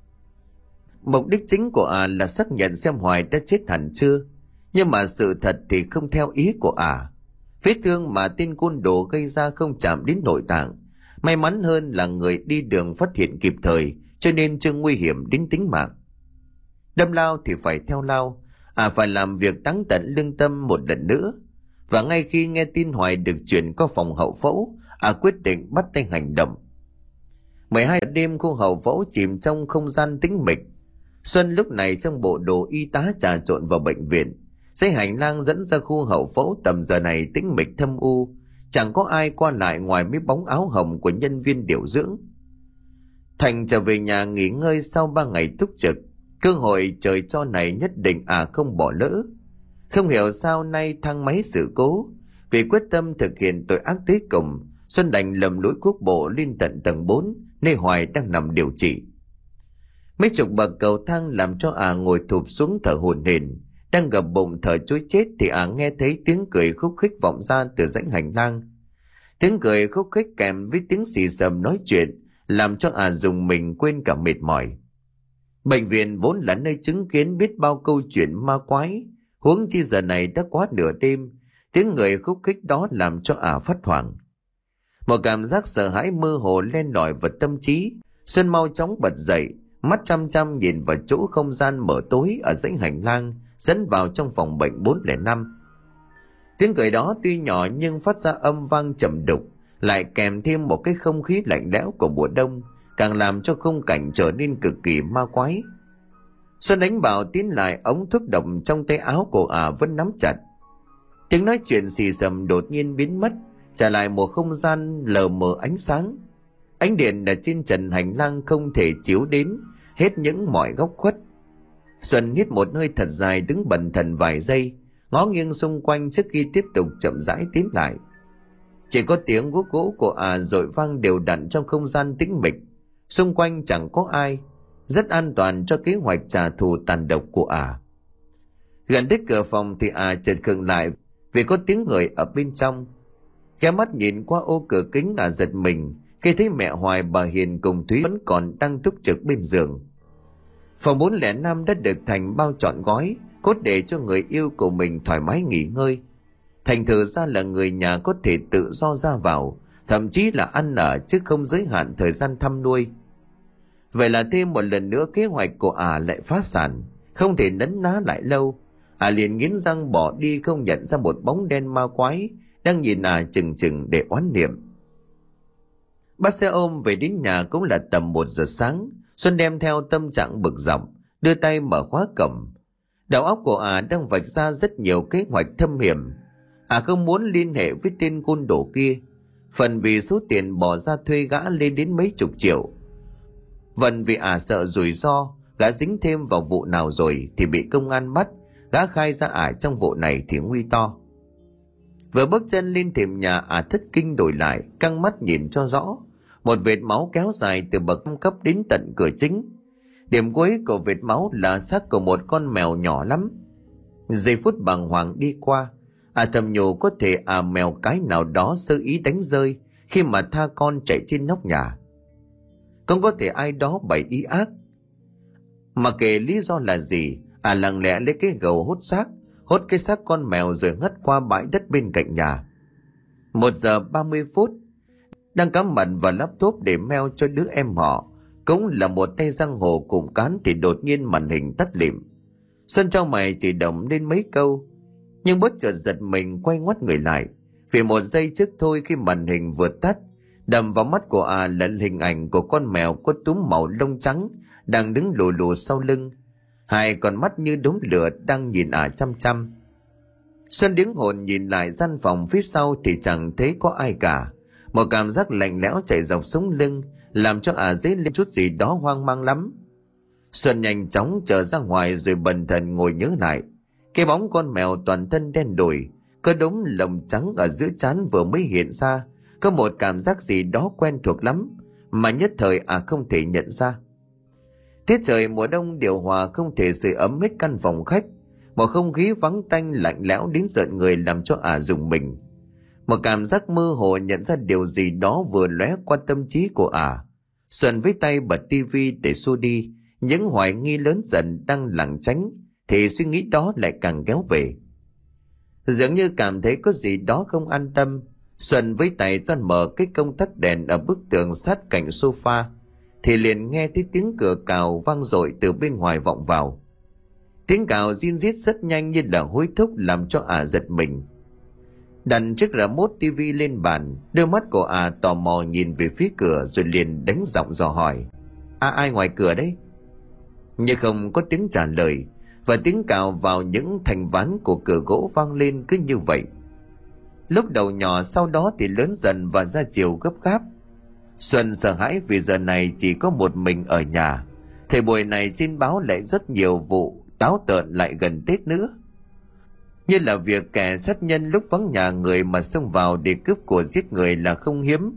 Mục đích chính của ả là xác nhận xem Hoài đã chết hẳn chưa. Nhưng mà sự thật thì không theo ý của ả. Vết thương mà tên côn đồ gây ra không chạm đến nội tạng. May mắn hơn là người đi đường phát hiện kịp thời, cho nên chưa nguy hiểm đến tính mạng. Đâm lao thì phải theo lao, à phải làm việc táng tận lương tâm một lần nữa. Và ngay khi nghe tin Hoài được chuyển qua phòng hậu phẫu, à quyết định bắt tay hành động. mười hai giờ đêm, khu hậu phẫu chìm trong không gian tĩnh mịch. Xuân lúc này trong bộ đồ y tá trà trộn vào bệnh viện. Dãy hành lang dẫn ra khu hậu phẫu tầm giờ này tĩnh mịch thâm u, chẳng có ai qua lại ngoài mấy bóng áo hồng của nhân viên điều dưỡng. Thành trở về nhà nghỉ ngơi sau ba ngày túc trực. Cơ hội trời cho này nhất định à không bỏ lỡ. Không hiểu sao nay thang máy sự cố. Vì quyết tâm thực hiện tội ác tới cùng, Xuân đành lầm lũi cuốc bộ lên tận tầng bốn, nơi Hoài đang nằm điều trị. Mấy chục bậc cầu thang làm cho à ngồi thụp xuống thở hổn hển. Đang gập bụng thở chối chết thì à nghe thấy tiếng cười khúc khích vọng ra từ dãy hành lang. Tiếng cười khúc khích kèm với tiếng xì xầm nói chuyện làm cho à dùng mình quên cả mệt mỏi. Bệnh viện vốn là nơi chứng kiến biết bao câu chuyện ma quái, huống chi giờ này đã quá nửa đêm, tiếng người khúc khích đó làm cho ả phát hoảng. Một cảm giác sợ hãi mơ hồ len lỏi vào tâm trí. Xuân mau chóng bật dậy, mắt chăm chăm nhìn vào chỗ không gian mở tối ở dãy hành lang dẫn vào trong phòng bệnh bốn không năm. Tiếng cười đó tuy nhỏ nhưng phát ra âm vang trầm đục, lại kèm thêm một cái không khí lạnh lẽo của mùa đông, càng làm cho khung cảnh trở nên cực kỳ ma quái. Xuân đánh bảo tiến lại, ống thuốc độc trong tay áo của ả vẫn nắm chặt. Tiếng nói chuyện xì xầm đột nhiên biến mất, trả lại một không gian lờ mờ ánh sáng. Ánh điện ở trên trần hành lang không thể chiếu đến hết những mọi góc khuất. Xuân hít một hơi thật dài, đứng bần thần vài giây, ngó nghiêng xung quanh trước khi tiếp tục chậm rãi tiến lại. Chỉ có tiếng guốc gỗ của ả dội vang đều đặn trong không gian tĩnh mịch. Xung quanh chẳng có ai, rất an toàn cho kế hoạch trả thù tàn độc của ả. Gần đến cửa phòng thì ả chợt khựng lại vì có tiếng người ở bên trong. Ghé mắt nhìn qua ô cửa kính, ả giật mình khi thấy mẹ Hoài, bà Hiền cùng Thúy vẫn còn đang túc trực bên giường. Phòng bốn không năm đã được Thành bao trọn gói, cốt để cho người yêu của mình thoải mái nghỉ ngơi. Thành thử ra là người nhà có thể tự do ra vào, thậm chí là ăn ở chứ không giới hạn thời gian thăm nuôi. Vậy là thêm một lần nữa kế hoạch của ả lại phá sản, không thể nấn ná lại lâu. Ả liền nghiến răng bỏ đi, không nhận ra một bóng đen ma quái đang nhìn ả chừng chừng để oán niệm. Bắt xe ôm về đến nhà cũng là tầm một giờ sáng. Xuân đem theo tâm trạng bực dọc, đưa tay mở khóa cổng. Đầu óc của ả đang vạch ra rất nhiều kế hoạch thâm hiểm. Ả không muốn liên hệ với tên côn đồ kia, phần vì số tiền bỏ ra thuê gã lên đến mấy chục triệu, phần vì ả sợ rủi ro, gã dính thêm vào vụ nào rồi thì bị công an bắt, gã khai ra ả trong vụ này thì nguy to. Vừa bước chân lên thềm nhà, ả thất kinh đổi lại, căng mắt nhìn cho rõ. Một vệt máu kéo dài từ bậc cấp đến tận cửa chính. Điểm cuối của vệt máu là xác của một con mèo nhỏ lắm. Giây phút bàng hoàng đi qua, ả thầm nhủ có thể à mèo cái nào đó sơ ý đánh rơi khi mà tha con chạy trên nóc nhà. Không có thể ai đó bày ý ác. Mà kể lý do là gì, à lặng lẽ lấy cái gầu hốt xác, hốt cái xác con mèo rồi ngất qua bãi đất bên cạnh nhà. Một giờ ba mươi phút, đang cắm mặt vào laptop để mail cho đứa em họ, cũng là một tay giang hồ cùng cán, thì đột nhiên màn hình tắt lịm. Xuân trao mày chỉ đđộng lên mấy câu, nhưng bất chợt giật mình quay ngoắt người lại, vì một giây trước thôi khi màn hình vừa tắt, đầm vào mắt của à là hình ảnh của con mèo có túm màu lông trắng đang đứng lù lù sau lưng, hai con mắt như đốm lửa đang nhìn ả chăm chăm. Xuân điếng hồn nhìn lại gian phòng phía sau thì chẳng thấy có ai cả. Một cảm giác lạnh lẽo chạy dọc sống lưng làm cho ả dấy lên chút gì đó hoang mang lắm. Xuân nhanh chóng trở ra ngoài rồi bần thần ngồi nhớ lại cái bóng con mèo toàn thân đen đủi, có đốm lông trắng ở giữa trán vừa mới hiện ra. Có một cảm giác gì đó quen thuộc lắm mà nhất thời ả không thể nhận ra. Tiết trời mùa đông điều hòa không thể sưởi ấm hết căn phòng khách, một không khí vắng tanh lạnh lẽo đến rợn người làm cho ả rùng mình. Một cảm giác mơ hồ nhận ra điều gì đó vừa lóe qua tâm trí của ả. Xuân với tay bật tivi để xua đi những hoài nghi lớn dần đang lảng tránh, thì suy nghĩ đó lại càng kéo về. Dường như cảm thấy có gì đó không an tâm, Xuân với tay toan mở cái công tắc đèn ở bức tường sát cạnh sofa, thì liền nghe thấy tiếng cửa cào vang dội từ bên ngoài vọng vào. Tiếng cào rin rít rất nhanh như là hối thúc làm cho ả giật mình. Đặt chiếc remote tivi lên bàn, đôi mắt của ả tò mò nhìn về phía cửa rồi liền đánh giọng dò hỏi: À, ai ngoài cửa đấy? Nhưng không có tiếng trả lời, và tiếng cào vào những thành ván của cửa gỗ vang lên cứ như vậy. Lúc đầu nhỏ, sau đó thì lớn dần và ra chiều gấp gáp. Xuân sợ hãi vì giờ này chỉ có một mình ở nhà. Thời buổi này trên báo lại rất nhiều vụ táo tợn lại gần Tết nữa, như là việc kẻ sát nhân lúc vắng nhà người mà xông vào để cướp của giết người là không hiếm.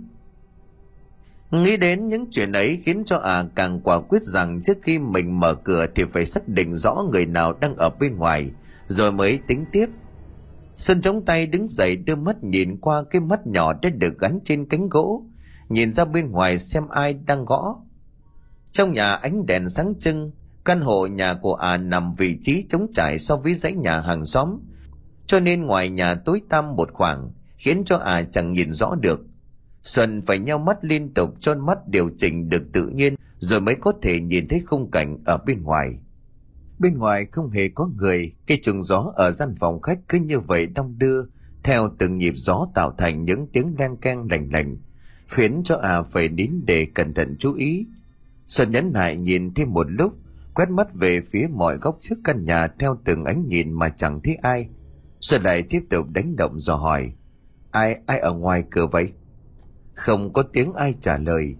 Nghĩ đến những chuyện ấy khiến cho ả à càng quả quyết rằng trước khi mình mở cửa thì phải xác định rõ người nào đang ở bên ngoài rồi mới tính tiếp. Xuân chống tay đứng dậy, đưa mắt nhìn qua cái mắt nhỏ đã được gắn trên cánh gỗ, nhìn ra bên ngoài xem ai đang gõ. Trong nhà ánh đèn sáng trưng, căn hộ nhà của ả à nằm vị trí trống trải so với dãy nhà hàng xóm, cho nên ngoài nhà tối tăm một khoảng khiến cho ả à chẳng nhìn rõ được. Xuân phải nheo mắt liên tục cho mắt điều chỉnh được tự nhiên rồi mới có thể nhìn thấy khung cảnh ở bên ngoài. Bên ngoài không hề có người, cái chuông gió ở gian phòng khách cứ như vậy đong đưa theo từng nhịp gió tạo thành những tiếng leng keng lành lành, khiến cho à phải nín để cẩn thận chú ý. Xuân nhấn lại nhìn thêm một lúc, quét mắt về phía mọi góc trước căn nhà theo từng ánh nhìn mà chẳng thấy ai. Xuân lại tiếp tục đánh động dò hỏi: Ai, ai ở ngoài cửa vậy? Không có tiếng ai trả lời.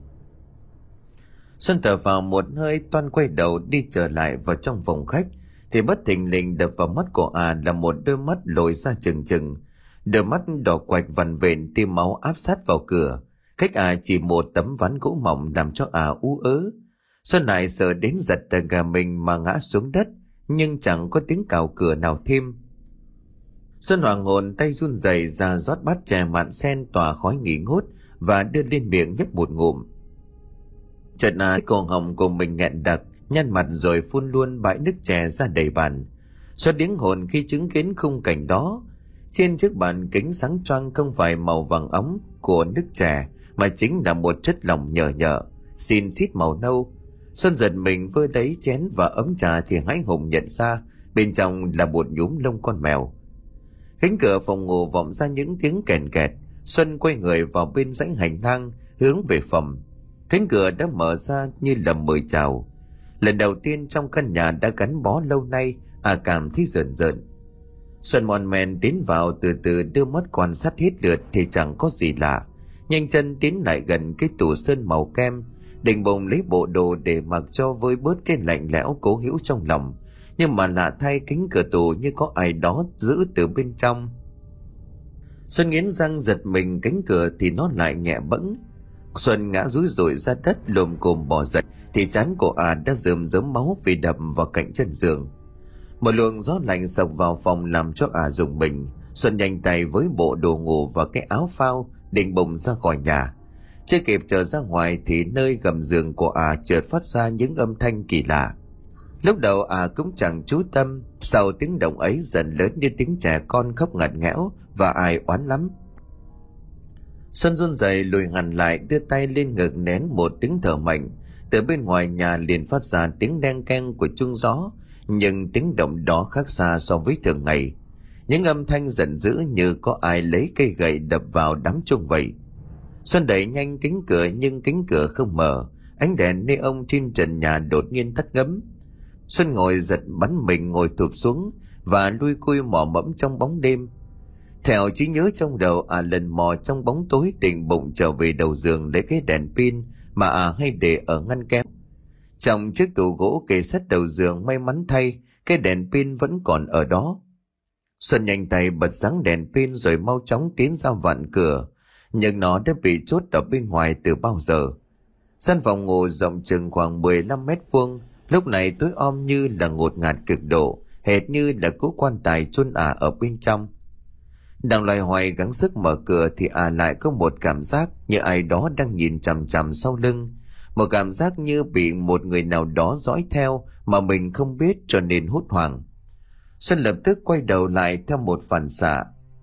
Xuân thở vào một hơi, toan quay đầu đi trở lại vào trong phòng khách, thì bất thình lình đập vào mắt của à là một đôi mắt lồi ra trừng trừng, đôi mắt đỏ quạch vằn vện, tia máu áp sát vào cửa. Cách à chỉ một tấm ván gỗ mỏng làm cho à ú ớ. Xuân lại sợ đến giật đằng gà mình mà ngã xuống đất, nhưng chẳng có tiếng cào cửa nào thêm. Xuân hoàng hồn, tay run rẩy ra rót bát chè mặn sen tỏa khói nghỉ ngút và đưa lên miệng nhấp một ngụm. Chợt à cổ họng của mình nghẹn đặc, nhăn mặt rồi phun luôn bãi nước chè ra đầy bàn. Xuân điếng hồn khi chứng kiến khung cảnh đó. Trên chiếc bàn kính sáng choang không phải màu vàng óng của nước chè, mà chính là một chất lỏng nhờ nhợ, xin xít màu nâu. Xuân giật mình vơ lấy chén và ấm trà thì hãi hùng nhận ra bên trong là một nhúm lông con mèo. Cánh cửa phòng ngủ vọng ra những tiếng kèn kẹt. Xuân quay người vào bên dãy hành lang hướng về phòng. Cánh cửa đã mở ra như là mời chào. Lần đầu tiên trong căn nhà đã gắn bó lâu nay, à cảm thấy rợn rợn. Xuân mòn men tiến vào, từ từ đưa mắt quan sát hết lượt thì chẳng có gì lạ. Nhanh chân tiến lại gần cái tủ sơn màu kem, Định bụng lấy bộ đồ để mặc cho vơi bớt cái lạnh lẽo cố hữu trong lòng, nhưng mà lạ thay cánh cửa tủ như có ai đó giữ từ bên trong. Xuân nghiến răng giật mình, cánh cửa thì nó lại nhẹ bẫng. Xuân ngã rúi rủi ra đất, lồm cồm bò dậy thì trán của à đã rơm rớm máu vì đập vào cạnh chân giường. Một luồng gió lạnh sộc vào phòng làm cho à rùng mình. Xuân nhanh tay với bộ đồ ngủ và cái áo phao, định bụng ra khỏi nhà. Chưa kịp trở ra ngoài thì nơi gầm giường của à chợt phát ra những âm thanh kỳ lạ. Lúc đầu à cũng chẳng chú tâm, sau tiếng động ấy dần lớn như tiếng trẻ con khóc ngặt nghẽo và ai oán lắm. Xuân run rẩy lùi hẳn lại, đưa tay lên ngực nén một tiếng thở mạnh. Từ bên ngoài nhà liền phát ra tiếng đeng keng của chuông gió, nhưng tiếng động đó khác xa so với thường ngày. Những âm thanh giận dữ như có ai lấy cây gậy đập vào đám chuông vậy. Xuân đẩy nhanh cánh cửa nhưng cánh cửa không mở. Ánh đèn neon trên trần nhà đột nhiên tắt ngấm. Xuân ngồi giật bắn mình, ngồi thụp xuống và lui cui mò mẫm trong bóng đêm. Theo trí nhớ trong đầu, à lần mò trong bóng tối định bụng trở về đầu giường lấy cái đèn pin mà à hay để ở ngăn kéo. Trong chiếc tủ gỗ kề sát đầu giường, may mắn thay cái đèn pin vẫn còn ở đó. Xuân nhanh tay bật sáng đèn pin rồi mau chóng tiến ra vặn cửa, nhưng nó đã bị chốt ở bên ngoài từ bao giờ. Gian phòng ngủ rộng chừng khoảng mười lăm mét vuông, lúc này tối om như là ngột ngạt cực độ, hệt như là cố quan tài chôn à ở bên trong. Đang loay hoay gắng sức mở cửa thì à lại có một cảm giác như ai đó đang nhìn chằm chằm sau lưng. Một cảm giác như bị một người nào đó dõi theo mà mình không biết, cho nên hốt hoảng. Xuân lập tức quay đầu lại theo một phản xạ,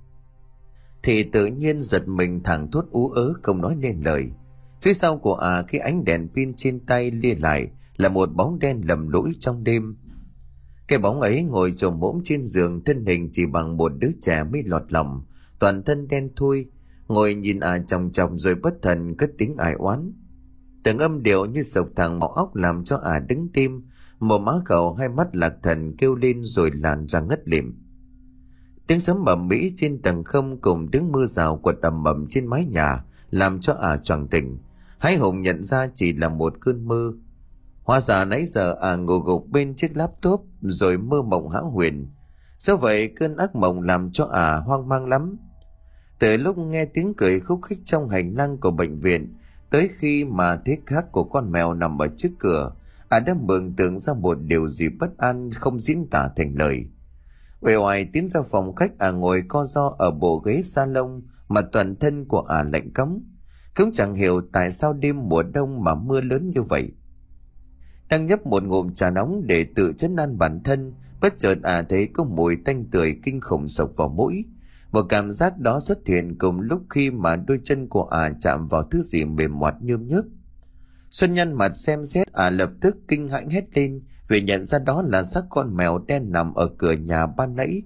thì tự nhiên giật mình thẳng thốt ú ớ không nói nên lời. Phía sau của à khi ánh đèn pin trên tay lia lại là một bóng đen lầm lũi trong đêm. Cái bóng ấy ngồi chồm hổm trên giường, thân hình chỉ bằng một đứa trẻ mới lọt lòng, toàn thân đen thui, ngồi nhìn à chòng chòng rồi bất thần cất tiếng ai oán. Từng âm điệu như sộc thẳng máu óc làm cho à đứng tim, một má khẩu hai mắt lạc thần kêu lên rồi làn ra ngất lịm. Tiếng sấm ầm ĩ trên tầng không cùng tiếng mưa rào quật ầm ầm trên mái nhà làm cho à choàng tỉnh. Hái hùng nhận ra chỉ là một cơn mơ. Hóa ra nãy giờ à ngủ gục bên chiếc laptop rồi mơ mộng hão huyền. Do vậy cơn ác mộng làm cho à hoang mang lắm. Từ lúc nghe tiếng cười khúc khích trong hành lang của bệnh viện tới khi mà thấy khác của con mèo nằm ở trước cửa, à đã mường tượng ra một điều gì bất an không diễn tả thành lời. Uể oải tiến ra phòng khách, à ngồi co ro ở bộ ghế salon mà toàn thân của à lạnh cóng. Cũng chẳng hiểu tại sao đêm mùa đông mà mưa lớn như vậy. Đang nhấp một ngụm trà nóng để tự trấn an bản thân, bất chợt à thấy có mùi tanh tưởi kinh khủng sộc vào mũi. Một cảm giác đó xuất hiện cùng lúc khi mà đôi chân của à chạm vào thứ gì mềm mọt nhơm nhớp. Xuân nhăn mặt xem xét, à lập tức kinh hãi hét lên vì nhận ra đó là xác con mèo đen nằm ở cửa nhà ban nãy.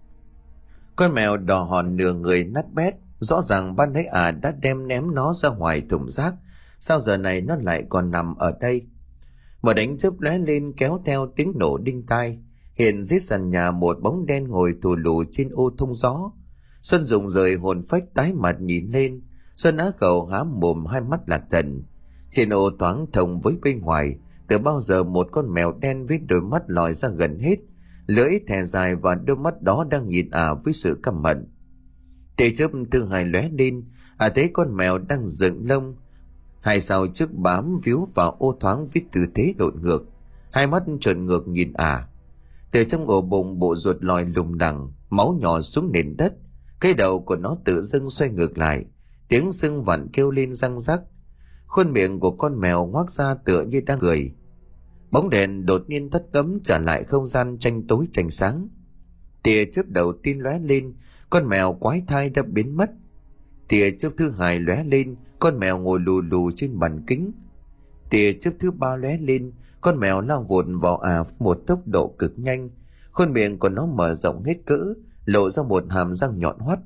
Con mèo đỏ hòn nửa người nát bét, rõ ràng ban nãy à đã đem ném nó ra ngoài thùng rác, sao giờ này nó lại còn nằm ở đây? Một đánh chớp lóe lên kéo theo tiếng nổ đinh tai. Hiện dưới sàn nhà một bóng đen ngồi thù lù trên ô thông gió. Xuân rụng rời hồn phách tái mặt nhìn lên. Xuân á khẩu há mồm hai mắt lạc thần. Trên ô thoáng thông với bên ngoài, từ bao giờ một con mèo đen với đôi mắt lòi ra gần hết, lưỡi thè dài và đôi mắt đó đang nhìn à với sự căm hận. Tia chớp thứ hai lóe lên, à thấy con mèo đang dựng lông, hai sau trước bám víu vào ô thoáng với tư thế đột ngược, hai mắt trợn ngược nhìn à. Từ trong ổ bụng bộ ruột lòi lùng đằng, máu nhỏ xuống nền đất, cái đầu của nó tự dưng xoay ngược lại, tiếng sưng vặn kêu lên răng rắc. Khuôn miệng của con mèo ngoác ra tựa như đang cười. Bóng đèn đột nhiên tắt ngấm, trả lại không gian tranh tối tranh sáng. Tia chớp đầu tiên lóe lên, con mèo quái thai đã biến mất. Tia chớp thứ hai lóe lên, con mèo ngồi lù lù trên bàn kính. Tia chớp thứ ba lóe lên, con mèo lao vụt vào à một tốc độ cực nhanh. Khuôn miệng của nó mở rộng hết cỡ, lộ ra một hàm răng nhọn hoắt.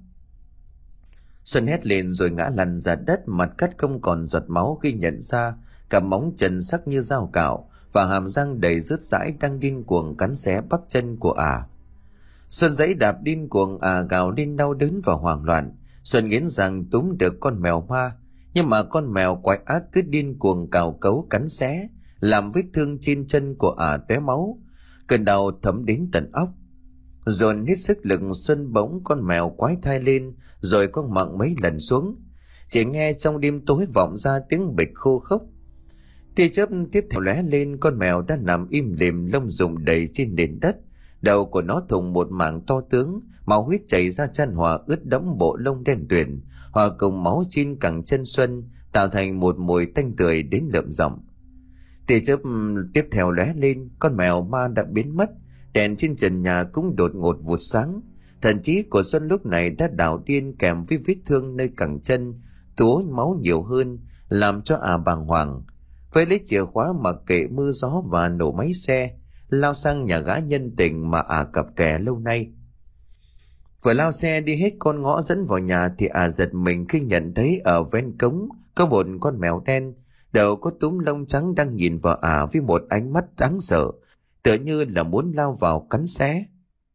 Xuân hét lên rồi ngã lăn ra đất, mặt cắt không còn giọt máu khi nhận ra cả móng chân sắc như dao cạo và hàm răng đầy rứt rãi đang điên cuồng cắn xé bắp chân của à. Xuân giãy đạp điên cuồng, à gào lên đau đớn và hoảng loạn. Xuân nghiến rằng túm được con mèo ma, Nhưng mà con mèo quái ác cứ điên cuồng cào cấu cắn xé, làm vết thương trên chân của ả tóe máu, cơn đau thấm đến tận óc. Dồn hết sức lực, Xuân bỗng con mèo quái thai lên, rồi con mặng mấy lần xuống. Chỉ nghe trong đêm tối vọng ra tiếng bịch khô khốc. Tia chớp tiếp theo lóe lên, con mèo đã nằm im lìm, lông rụng đầy trên nền đất. Đầu của nó thùng một mảng to tướng, máu huyết chảy ra chan hòa ướt đẫm bộ lông đen tuyền, hòa cùng máu trên cẳng chân Xuân, tạo thành một mùi tanh tưởi đến lợm giọng. Tia chớp tiếp theo lóe lên, con mèo ma đã biến mất. Đèn trên trần nhà cũng đột ngột vụt sáng. Thần trí của Xuân lúc này đã đảo điên, kèm với vết thương nơi cẳng chân, túa máu nhiều hơn, làm cho ả bàng hoàng. Với lấy chìa khóa mặc kệ mưa gió và nổ máy xe, lao sang nhà gã nhân tình mà ả cặp kè lâu nay. Vừa lao xe đi hết con ngõ dẫn vào nhà thì ả giật mình khi nhận thấy ở ven cống có một con mèo đen, đầu có túm lông trắng đang nhìn vào ả với một ánh mắt đáng sợ, tựa như là muốn lao vào cắn xé.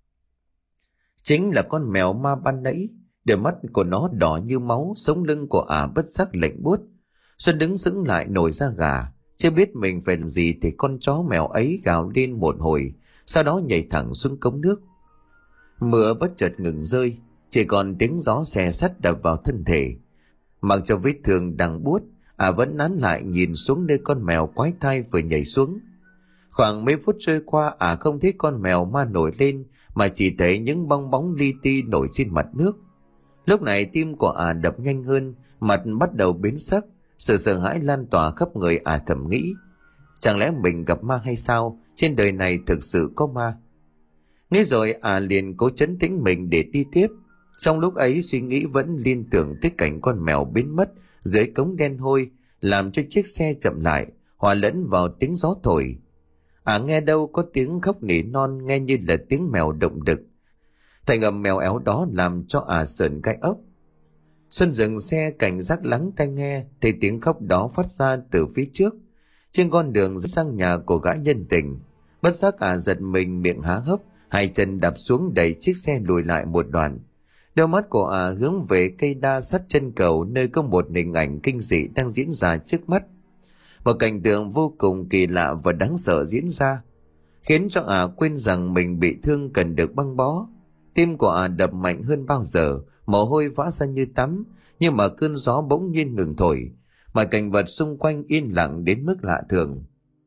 Chính là con mèo ma ban nãy. Đôi mắt của nó đỏ như máu, sống lưng của ả bất giác lạnh buốt. Xuân đứng sững lại nổi da gà, chưa biết mình phải làm gì thì con chó mèo ấy gào lên một hồi, sau đó nhảy thẳng xuống cống nước. Mưa bất chợt ngừng rơi, chỉ còn tiếng gió xe sắt đập vào thân thể. Mặc cho vết thương đang buốt, ả vẫn nán lại nhìn xuống nơi con mèo quái thai vừa nhảy xuống. Khoảng mấy phút trôi qua, ả không thấy con mèo ma nổi lên, mà chỉ thấy những bong bóng li ti nổi trên mặt nước. Lúc này tim của ả đập nhanh hơn, mặt bắt đầu biến sắc, sự sợ hãi lan tỏa khắp người. Ả thầm nghĩ, chẳng lẽ mình gặp ma hay sao? Trên đời này thực sự có ma. Nghe rồi ả liền cố trấn tĩnh mình để đi tiếp. Trong lúc ấy suy nghĩ vẫn liên tưởng tới cảnh con mèo biến mất dưới cống đen hôi, làm cho chiếc xe chậm lại, hòa lẫn vào tiếng gió thổi. Ả nghe đâu có tiếng khóc nỉ non, nghe như là tiếng mèo động đực. Thành âm mèo éo đó làm cho ả sởn gai ốc. Xuân dừng xe cảnh giác lắng tai nghe, thì tiếng khóc đó phát ra từ phía trước, trên con đường dẫn sang nhà của gã nhân tình. Bất giác ả giật mình, miệng há hốc, hai chân đạp xuống đẩy chiếc xe lùi lại một đoạn. Đôi mắt của ả hướng về cây đa sắt chân cầu, nơi có một hình ảnh kinh dị đang diễn ra trước mắt. Một cảnh tượng vô cùng kỳ lạ và đáng sợ diễn ra, khiến cho ả quên rằng mình bị thương cần được băng bó. Tim của ả đập mạnh hơn bao giờ, mồ hôi vã ra như tắm. Nhưng mà cơn gió bỗng nhiên ngừng thổi, mọi cảnh vật xung quanh yên lặng đến mức lạ thường.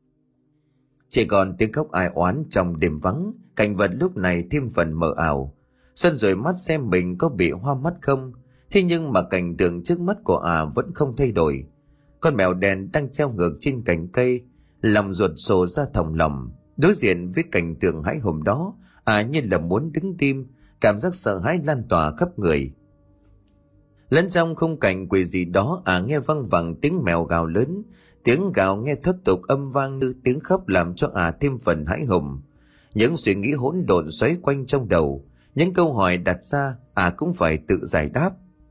Chỉ còn tiếng khóc ai oán trong đêm vắng. Cảnh vật lúc này thêm phần mờ ảo. Xuân dõi mắt xem mình có bị hoa mắt không. Thế nhưng mà cảnh tượng trước mắt của ả vẫn không thay đổi. Con mèo đen đang treo ngược trên cành cây, lòng ruột sổ ra thòng lòng. Đối diện với cảnh tượng hãi hùng đó, ả như là muốn đứng tim, cảm giác sợ hãi lan tỏa khắp người. Lẫn trong khung cảnh quỷ dị đó, ả nghe văng vẳng tiếng mèo gào lớn. Tiếng gào nghe thất tục âm vang như tiếng khóc, làm cho ả thêm phần hãi hùng. Những suy nghĩ hỗn độn xoáy quanh trong đầu, những câu hỏi đặt ra ả cũng phải tự giải đáp.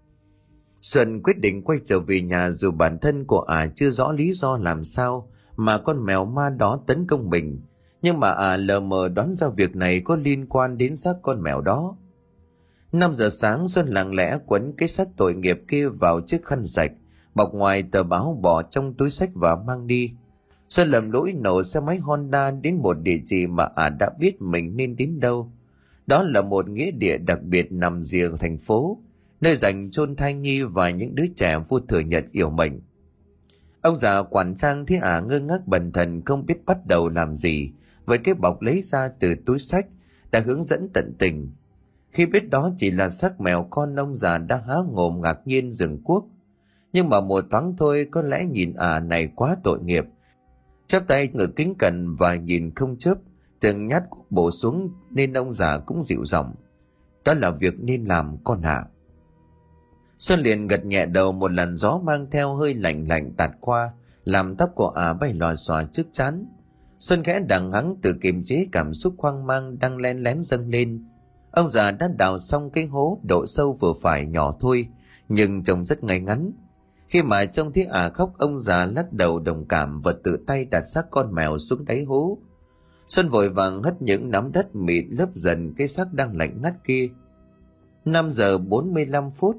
Xuân quyết định quay trở về nhà, dù bản thân của ả chưa rõ lý do làm sao mà con mèo ma đó tấn công mình, nhưng mà ả lờ mờ đoán ra việc này có liên quan đến xác con mèo đó. Năm giờ sáng, Xuân lặng lẽ quấn cái xác tội nghiệp kia vào chiếc khăn sạch, bọc ngoài tờ báo, bỏ trong túi xách và mang đi. Xuân lầm lũi nổ xe máy Honda đến một địa chỉ mà ả đã biết mình nên đến đâu. Đó là một nghĩa địa đặc biệt nằm rìa thành phố, nơi dành chôn thai nhi và những đứa trẻ vô thừa nhận yểu mệnh. Ông già quản trang thấy ả ngơ ngác bần thần, không biết bắt đầu làm gì với cái bọc lấy ra từ túi xách, đã hướng dẫn tận tình. Khi biết đó chỉ là xác mèo con, ông già đang há mồm ngạc nhiên dừng cuốc. Nhưng mà một thoáng thôi, có lẽ nhìn ả này quá tội nghiệp, chắp tay ngực kính cẩn và nhìn không chớp, từng nhát cuốc bổ xuống, nên ông già cũng dịu giọng: "Đó là việc nên làm con ạ." Xuân liền gật nhẹ đầu. Một làn gió mang theo hơi lạnh lạnh tạt qua, làm tóc của ả bay lòa xòa trước trán. Xuân khẽ đằng hắng tự kiềm chế cảm xúc hoang mang đang len lén dâng lên. Ông già đã đào xong cái hố, độ sâu vừa phải, nhỏ thôi, nhưng trông rất ngay ngắn. Khi mà trông thấy ả khóc, ông già lắc đầu đồng cảm và tự tay đặt xác con mèo xuống đáy hố. Xuân vội vàng hất những nắm đất mịn lấp dần cái xác đang lạnh ngắt kia. Năm giờ bốn mươi lăm phút,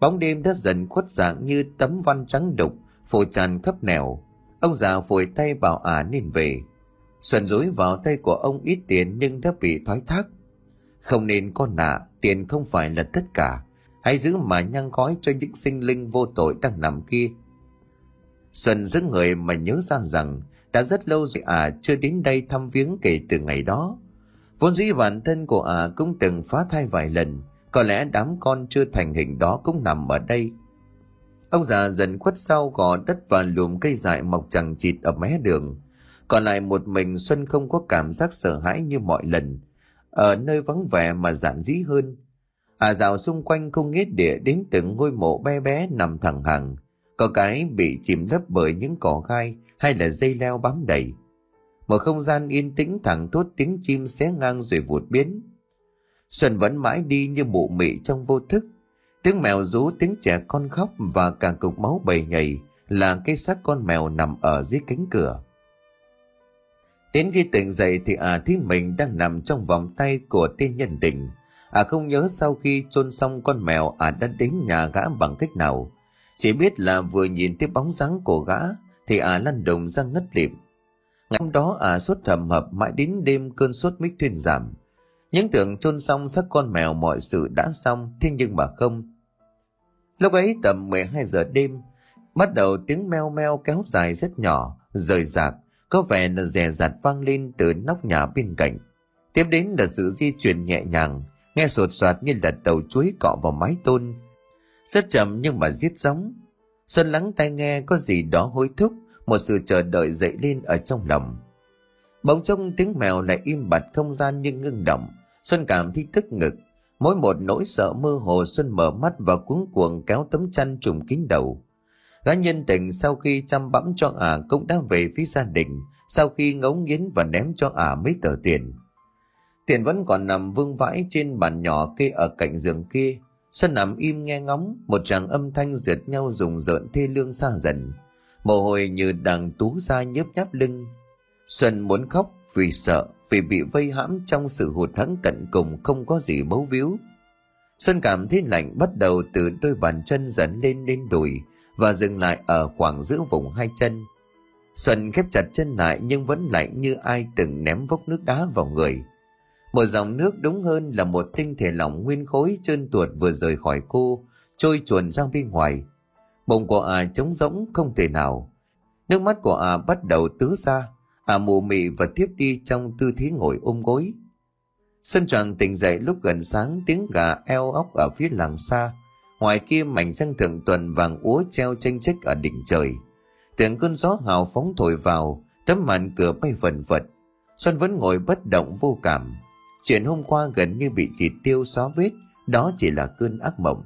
Bóng đêm đã dần khuất dạng như tấm văn trắng đục phủ tràn khắp nẻo. Ông già phủi tay bảo ả nên về. Xuân dúi vào tay của ông ít tiền nhưng đã bị thoái thác. Không nên con nạ, tiền không phải là tất cả. Hãy giữ mà nhang khói cho những sinh linh vô tội đang nằm kia. Xuân giữ người mà nhớ ra rằng đã rất lâu rồi ả chưa đến đây thăm viếng kể từ ngày đó. Vốn dĩ bản thân của ả cũng từng phá thai vài lần, có lẽ đám con chưa thành hình đó cũng nằm ở đây. Ông già dần khuất sau gò đất và lùm cây dại mọc chằng chịt ở mé đường. Còn lại một mình, Xuân không có cảm giác sợ hãi như mọi lần, ở nơi vắng vẻ mà giản dĩ hơn. Ả dạo xung quanh không nghĩa địa đến từng ngôi mộ bé bé nằm thẳng hàng, có cái bị chìm lấp bởi những cỏ gai hay là dây leo bám đầy. Một không gian yên tĩnh thẳng thốt tiếng chim xé ngang rồi vụt biến. Xuân vẫn mãi đi như mụ mị trong vô thức. Tiếng mèo rú, tiếng trẻ con khóc và cả cục máu bầy nhầy là cái xác con mèo nằm ở dưới cánh cửa. Đến khi tỉnh dậy thì ả thấy mình đang nằm trong vòng tay của tên nhân tình. Ả không nhớ sau khi chôn xong con mèo ả đã đến nhà gã bằng cách nào. Chỉ biết là vừa nhìn thấy bóng dáng của gã thì ả lăn đùng ra ngất lịm. Ngày hôm đó ả sốt hầm hập mãi đến đêm cơn sốt mít thuyên giảm. Những tưởng chôn xong xác con mèo mọi sự đã xong, thế nhưng mà không. Lúc ấy tầm mười hai giờ đêm, bắt đầu tiếng meo meo kéo dài rất nhỏ, rời rạc, có vẻ là dè dặt vang lên từ nóc nhà bên cạnh. Tiếp đến là sự di chuyển nhẹ nhàng, nghe sột soạt như là đầu chuối cọ vào mái tôn. Rất chậm nhưng mà giết giống. Xuân lắng tai nghe có gì đó hối thúc, một sự chờ đợi dậy lên ở trong lòng. Bỗng trông tiếng mèo lại im bặt, không gian như ngưng động. Xuân cảm thấy tức ngực, mỗi một nỗi sợ mơ hồ. Xuân mở mắt và cuống cuồng kéo tấm chăn trùm kín đầu. Gã nhân tình sau khi chăm bẵm cho ả cũng đã về phía gia đình, sau khi ngấu nghiến và ném cho ả mấy tờ tiền. Tiền vẫn còn nằm vương vãi trên bàn nhỏ kê ở cạnh giường kia. Xuân nằm im nghe ngóng, một tràng âm thanh rượt nhau rùng rợn thê lương xa dần. Mồ hôi như đang túa ra nhớp nháp lưng. Xuân muốn khóc vì sợ, vì bị vây hãm trong sự hụt hẫng tận cùng, không có gì bấu víu. Xuân cảm thấy lạnh bắt đầu từ đôi bàn chân dần lên đến đùi và dừng lại ở khoảng giữa vùng hai chân. Xuân khép chặt chân lại nhưng vẫn lạnh như ai từng ném vốc nước đá vào người. Một dòng nước, đúng hơn là một tinh thể lỏng nguyên khối trơn tuột vừa rời khỏi cô, trôi chuồn ra bên ngoài. Bụng của ả trống rỗng không thể nào. Nước mắt của ả bắt đầu tứ ra. Ả mù mị và tiếp đi trong tư thế ngồi ôm gối. Xuân choàng tỉnh dậy lúc gần sáng, tiếng gà eo óc ở phía làng xa. Ngoài kia mảnh trăng thượng tuần vàng úa treo chênh chếch ở đỉnh trời. Tiếng cơn gió hào phóng thổi vào, tấm màn cửa bay vần vật. Xuân vẫn ngồi bất động vô cảm. Chuyện hôm qua gần như bị chỉ tiêu xóa vết, đó chỉ là cơn ác mộng.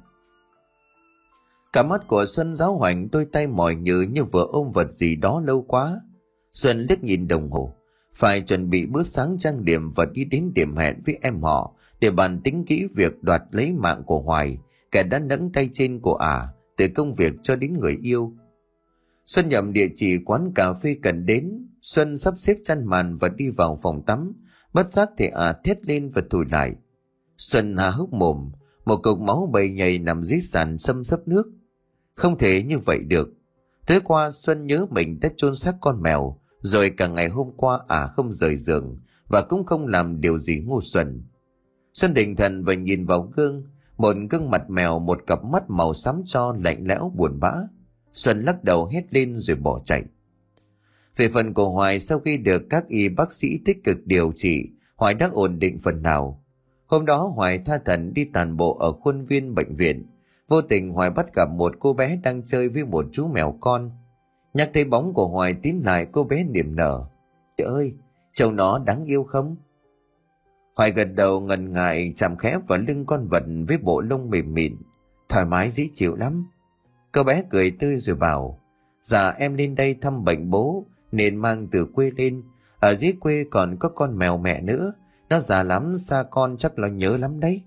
Cả mắt của Xuân giáo hoành, đôi tay mỏi nhừ như vừa ôm vật gì đó lâu quá. Xuân liếc nhìn đồng hồ, phải chuẩn bị bữa sáng trang điểm và đi đến điểm hẹn với em họ để bàn tính kỹ việc đoạt lấy mạng của Hoài, kẻ đã nẫng tay trên của ả, từ công việc cho đến người yêu. Xuân nhầm địa chỉ quán cà phê cần đến. Xuân sắp xếp chăn màn và đi vào phòng tắm, bất giác thì ả thét lên và thùi lại. Xuân há hốc mồm, một cục máu bầy nhầy nằm dưới sàn xâm xấp nước. Không thể như vậy được. Tối qua Xuân nhớ mình đã chôn xác con mèo, rồi cả ngày hôm qua ả không rời giường và cũng không làm điều gì ngu xuẩn. Xuân định thần và nhìn vào gương, một gương mặt mèo, một cặp mắt màu xám tro lạnh lẽo buồn bã. Xuân lắc đầu hét lên rồi bỏ chạy. Về phần của Hoài, sau khi được các y bác sĩ tích cực điều trị, Hoài đã ổn định phần nào. Hôm đó Hoài tha thẩn đi tàn bộ ở khuôn viên bệnh viện. Vô tình Hoài bắt gặp một cô bé đang chơi với một chú mèo con. Nhắc thấy bóng của Hoài tín lại, cô bé niềm nở. Trời ơi, trông nó đáng yêu không? Hoài gật đầu ngần ngại chạm khẽ vào lưng con vật với bộ lông mềm mịn, thoải mái dễ chịu lắm. Cô bé cười tươi rồi bảo, dạ em lên đây thăm bệnh bố nên mang từ quê lên. Ở dưới quê còn có con mèo mẹ nữa, nó già lắm, xa con chắc nó nhớ lắm đấy.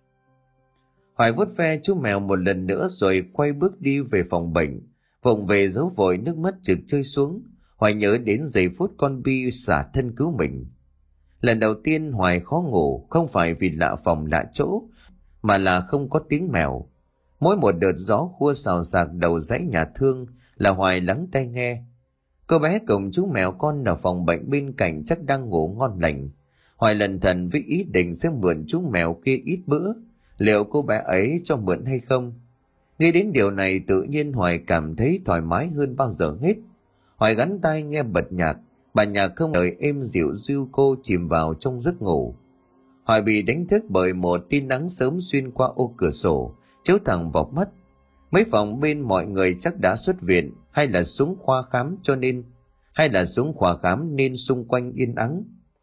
Hoài vuốt ve chú mèo một lần nữa rồi quay bước đi về phòng bệnh. Vụng về giấu vội nước mắt trực rơi xuống. Hoài nhớ đến giây phút con Bi xả thân cứu mình. Lần đầu tiên Hoài khó ngủ, không phải vì lạ phòng lạ chỗ, mà là không có tiếng mèo. Mỗi một đợt gió khua xào xạc đầu dãy nhà thương là Hoài lắng tai nghe. Cô bé cùng chú mèo con ở phòng bệnh bên cạnh chắc đang ngủ ngon lành. Hoài lần thần với ý định sẽ mượn chú mèo kia ít bữa. Liệu cô bé ấy cho mượn hay không? Nghĩ đến điều này tự nhiên Hoài cảm thấy thoải mái hơn bao giờ hết. Hoài gắn tai nghe bật nhạc. Bản nhạc không lời êm dịu dịu cô chìm vào trong giấc ngủ. Hoài bị đánh thức bởi một tia nắng sớm xuyên qua ô cửa sổ, chiếu thẳng vào mắt. Mấy phòng bên mọi người chắc đã xuất viện, hay là xuống khoa khám cho nên, hay là xuống khoa khám nên xung quanh yên ắng.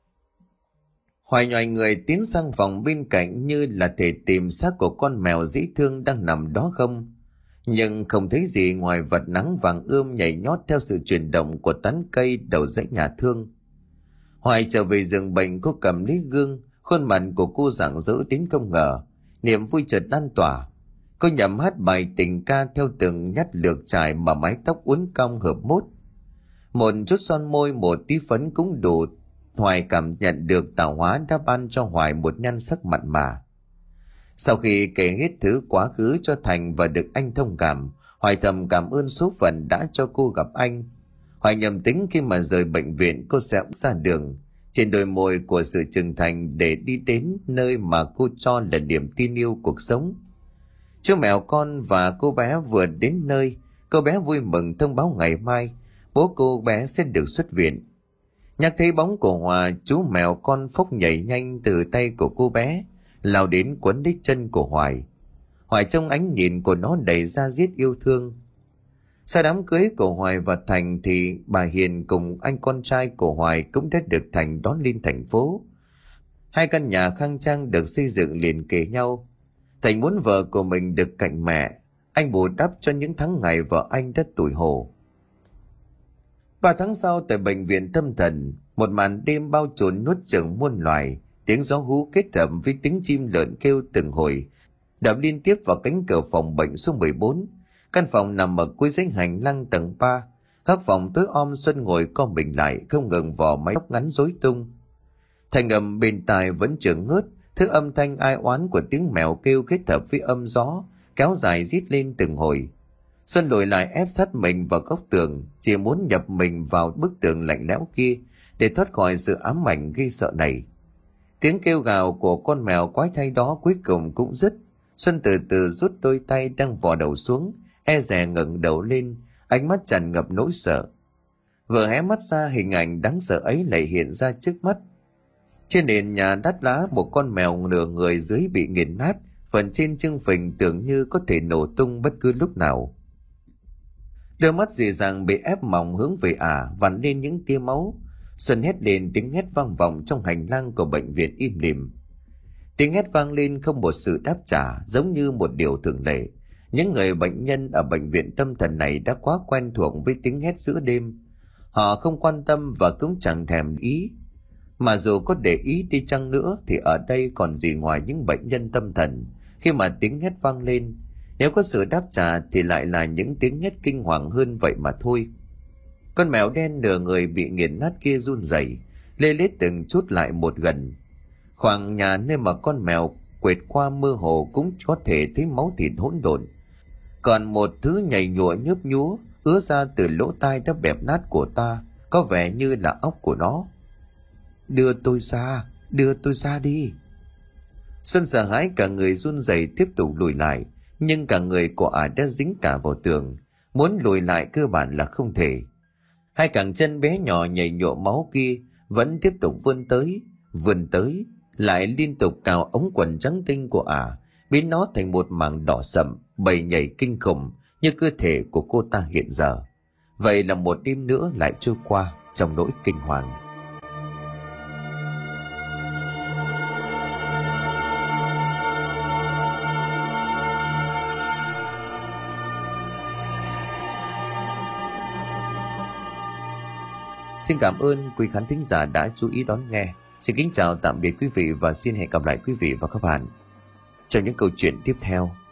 Hoài nhòi người tiến sang phòng bên cạnh như là thể tìm xác của con mèo dễ thương đang nằm đó không. Nhưng không thấy gì ngoài vật nắng vàng ươm nhảy nhót theo sự chuyển động của tán cây đầu dãy nhà thương. Hoài trở về giường bệnh, cô cầm lấy gương, khuôn mặt của cô rạng rỡ đến không ngờ, niềm vui chợt lan tỏa. Cô nhẩm hát bài tình ca theo từng nhát lược trải mà mái tóc uốn cong hợp mốt. Một chút son môi, một tí phấn cũng đủ. Hoài cảm nhận được tạo hóa đã ban cho Hoài một nhan sắc mặn mà. Sau khi kể hết thứ quá khứ cho Thành và được anh thông cảm, Hoài thầm cảm ơn số phận đã cho cô gặp anh. Hoài nhầm tính khi mà rời bệnh viện cô sẽ ra đường, trên đôi môi của sự trưởng thành để đi đến nơi mà cô cho là niềm tin yêu cuộc sống. Chú mèo con và cô bé vừa đến nơi, cô bé vui mừng thông báo ngày mai bố cô bé sẽ được xuất viện. Nhắc thấy bóng của Hòa, chú mèo con phốc nhảy nhanh từ tay của cô bé, lao đến quấn lấy chân của Hoài. Hoài trong ánh nhìn của nó đầy da diết yêu thương. Sau đám cưới của Hoài và Thành thì bà Hiền cùng anh con trai của Hoài cũng đã được Thành đón lên thành phố. Hai căn nhà khang trang được xây dựng liền kề nhau. Thành muốn vợ của mình được cạnh mẹ, anh bù đắp cho những tháng ngày vợ anh đã tủi hổ. Ba tháng sau tại bệnh viện tâm thần, một màn đêm bao trùm nuốt chửng muôn loài, tiếng gió hú kết hợp với tiếng chim lợn kêu từng hồi, đập liên tiếp vào cánh cửa phòng bệnh số mười bốn. Căn phòng nằm ở cuối dãy hành lang tầng ba. Góc phòng tối om, Xuân ngồi co mình lại, không ngừng vò mái tóc ngắn rối tung. Thành âm bên tai vẫn chưa ngớt, thứ âm thanh ai oán của tiếng mèo kêu kết hợp với âm gió kéo dài rít lên từng hồi. Xuân lùi lại ép sát mình vào góc tường, chỉ muốn nhập mình vào bức tường lạnh lẽo kia để thoát khỏi sự ám ảnh gây sợ này. Tiếng kêu gào của con mèo quái thai đó cuối cùng cũng dứt. Xuân từ từ rút đôi tay đang vò đầu xuống, e dè ngẩng đầu lên, ánh mắt tràn ngập nỗi sợ. Vừa hé mắt ra, hình ảnh đáng sợ ấy lại hiện ra trước mắt. Trên nền nhà đắt lá, một con mèo nửa người dưới bị nghiền nát, phần trên trưng phình tưởng như có thể nổ tung bất cứ lúc nào. Đôi mắt dịu dàng bị ép mỏng hướng về ả, vằn lên những tia máu. Xuân hét lên, tiếng hét vang vọng trong hành lang của bệnh viện im lìm. Tiếng hét vang lên không một sự đáp trả, giống như một điều thường lệ. Những người bệnh nhân ở bệnh viện tâm thần này đã quá quen thuộc với tiếng hét giữa đêm. Họ không quan tâm và cũng chẳng thèm ý. Mà dù có để ý đi chăng nữa thì ở đây còn gì ngoài những bệnh nhân tâm thần. Khi mà tiếng hét vang lên, nếu có sự đáp trả thì lại là những tiếng hét kinh hoàng hơn vậy mà thôi. Con mèo đen nửa người bị nghiền nát kia run rẩy, lê lết từng chút lại một gần. Khoảng nhà nơi mà con mèo quệt qua mơ hồ cũng có thể thấy máu thịt hỗn độn. Còn một thứ nhầy nhụa nhớp nhúa ứa ra từ lỗ tai đã bẹp nát của ta, có vẻ như là óc của nó. Đưa tôi ra, đưa tôi ra đi. Xuân sợ hãi cả người run rẩy tiếp tục lùi lại, nhưng cả người của ả đã dính cả vào tường, muốn lùi lại cơ bản là không thể. Hai cẳng chân bé nhỏ nhầy nhụa máu kia vẫn tiếp tục vươn tới, vươn tới, lại liên tục cào ống quần trắng tinh của ả, biến nó thành một mảng đỏ sậm, bầy nhảy kinh khủng như cơ thể của cô ta hiện giờ. Vậy là một đêm nữa lại trôi qua trong nỗi kinh hoàng. Xin cảm ơn quý khán thính giả đã chú ý đón nghe. Xin kính chào tạm biệt quý vị và xin hẹn gặp lại quý vị và các bạn trong những câu chuyện tiếp theo.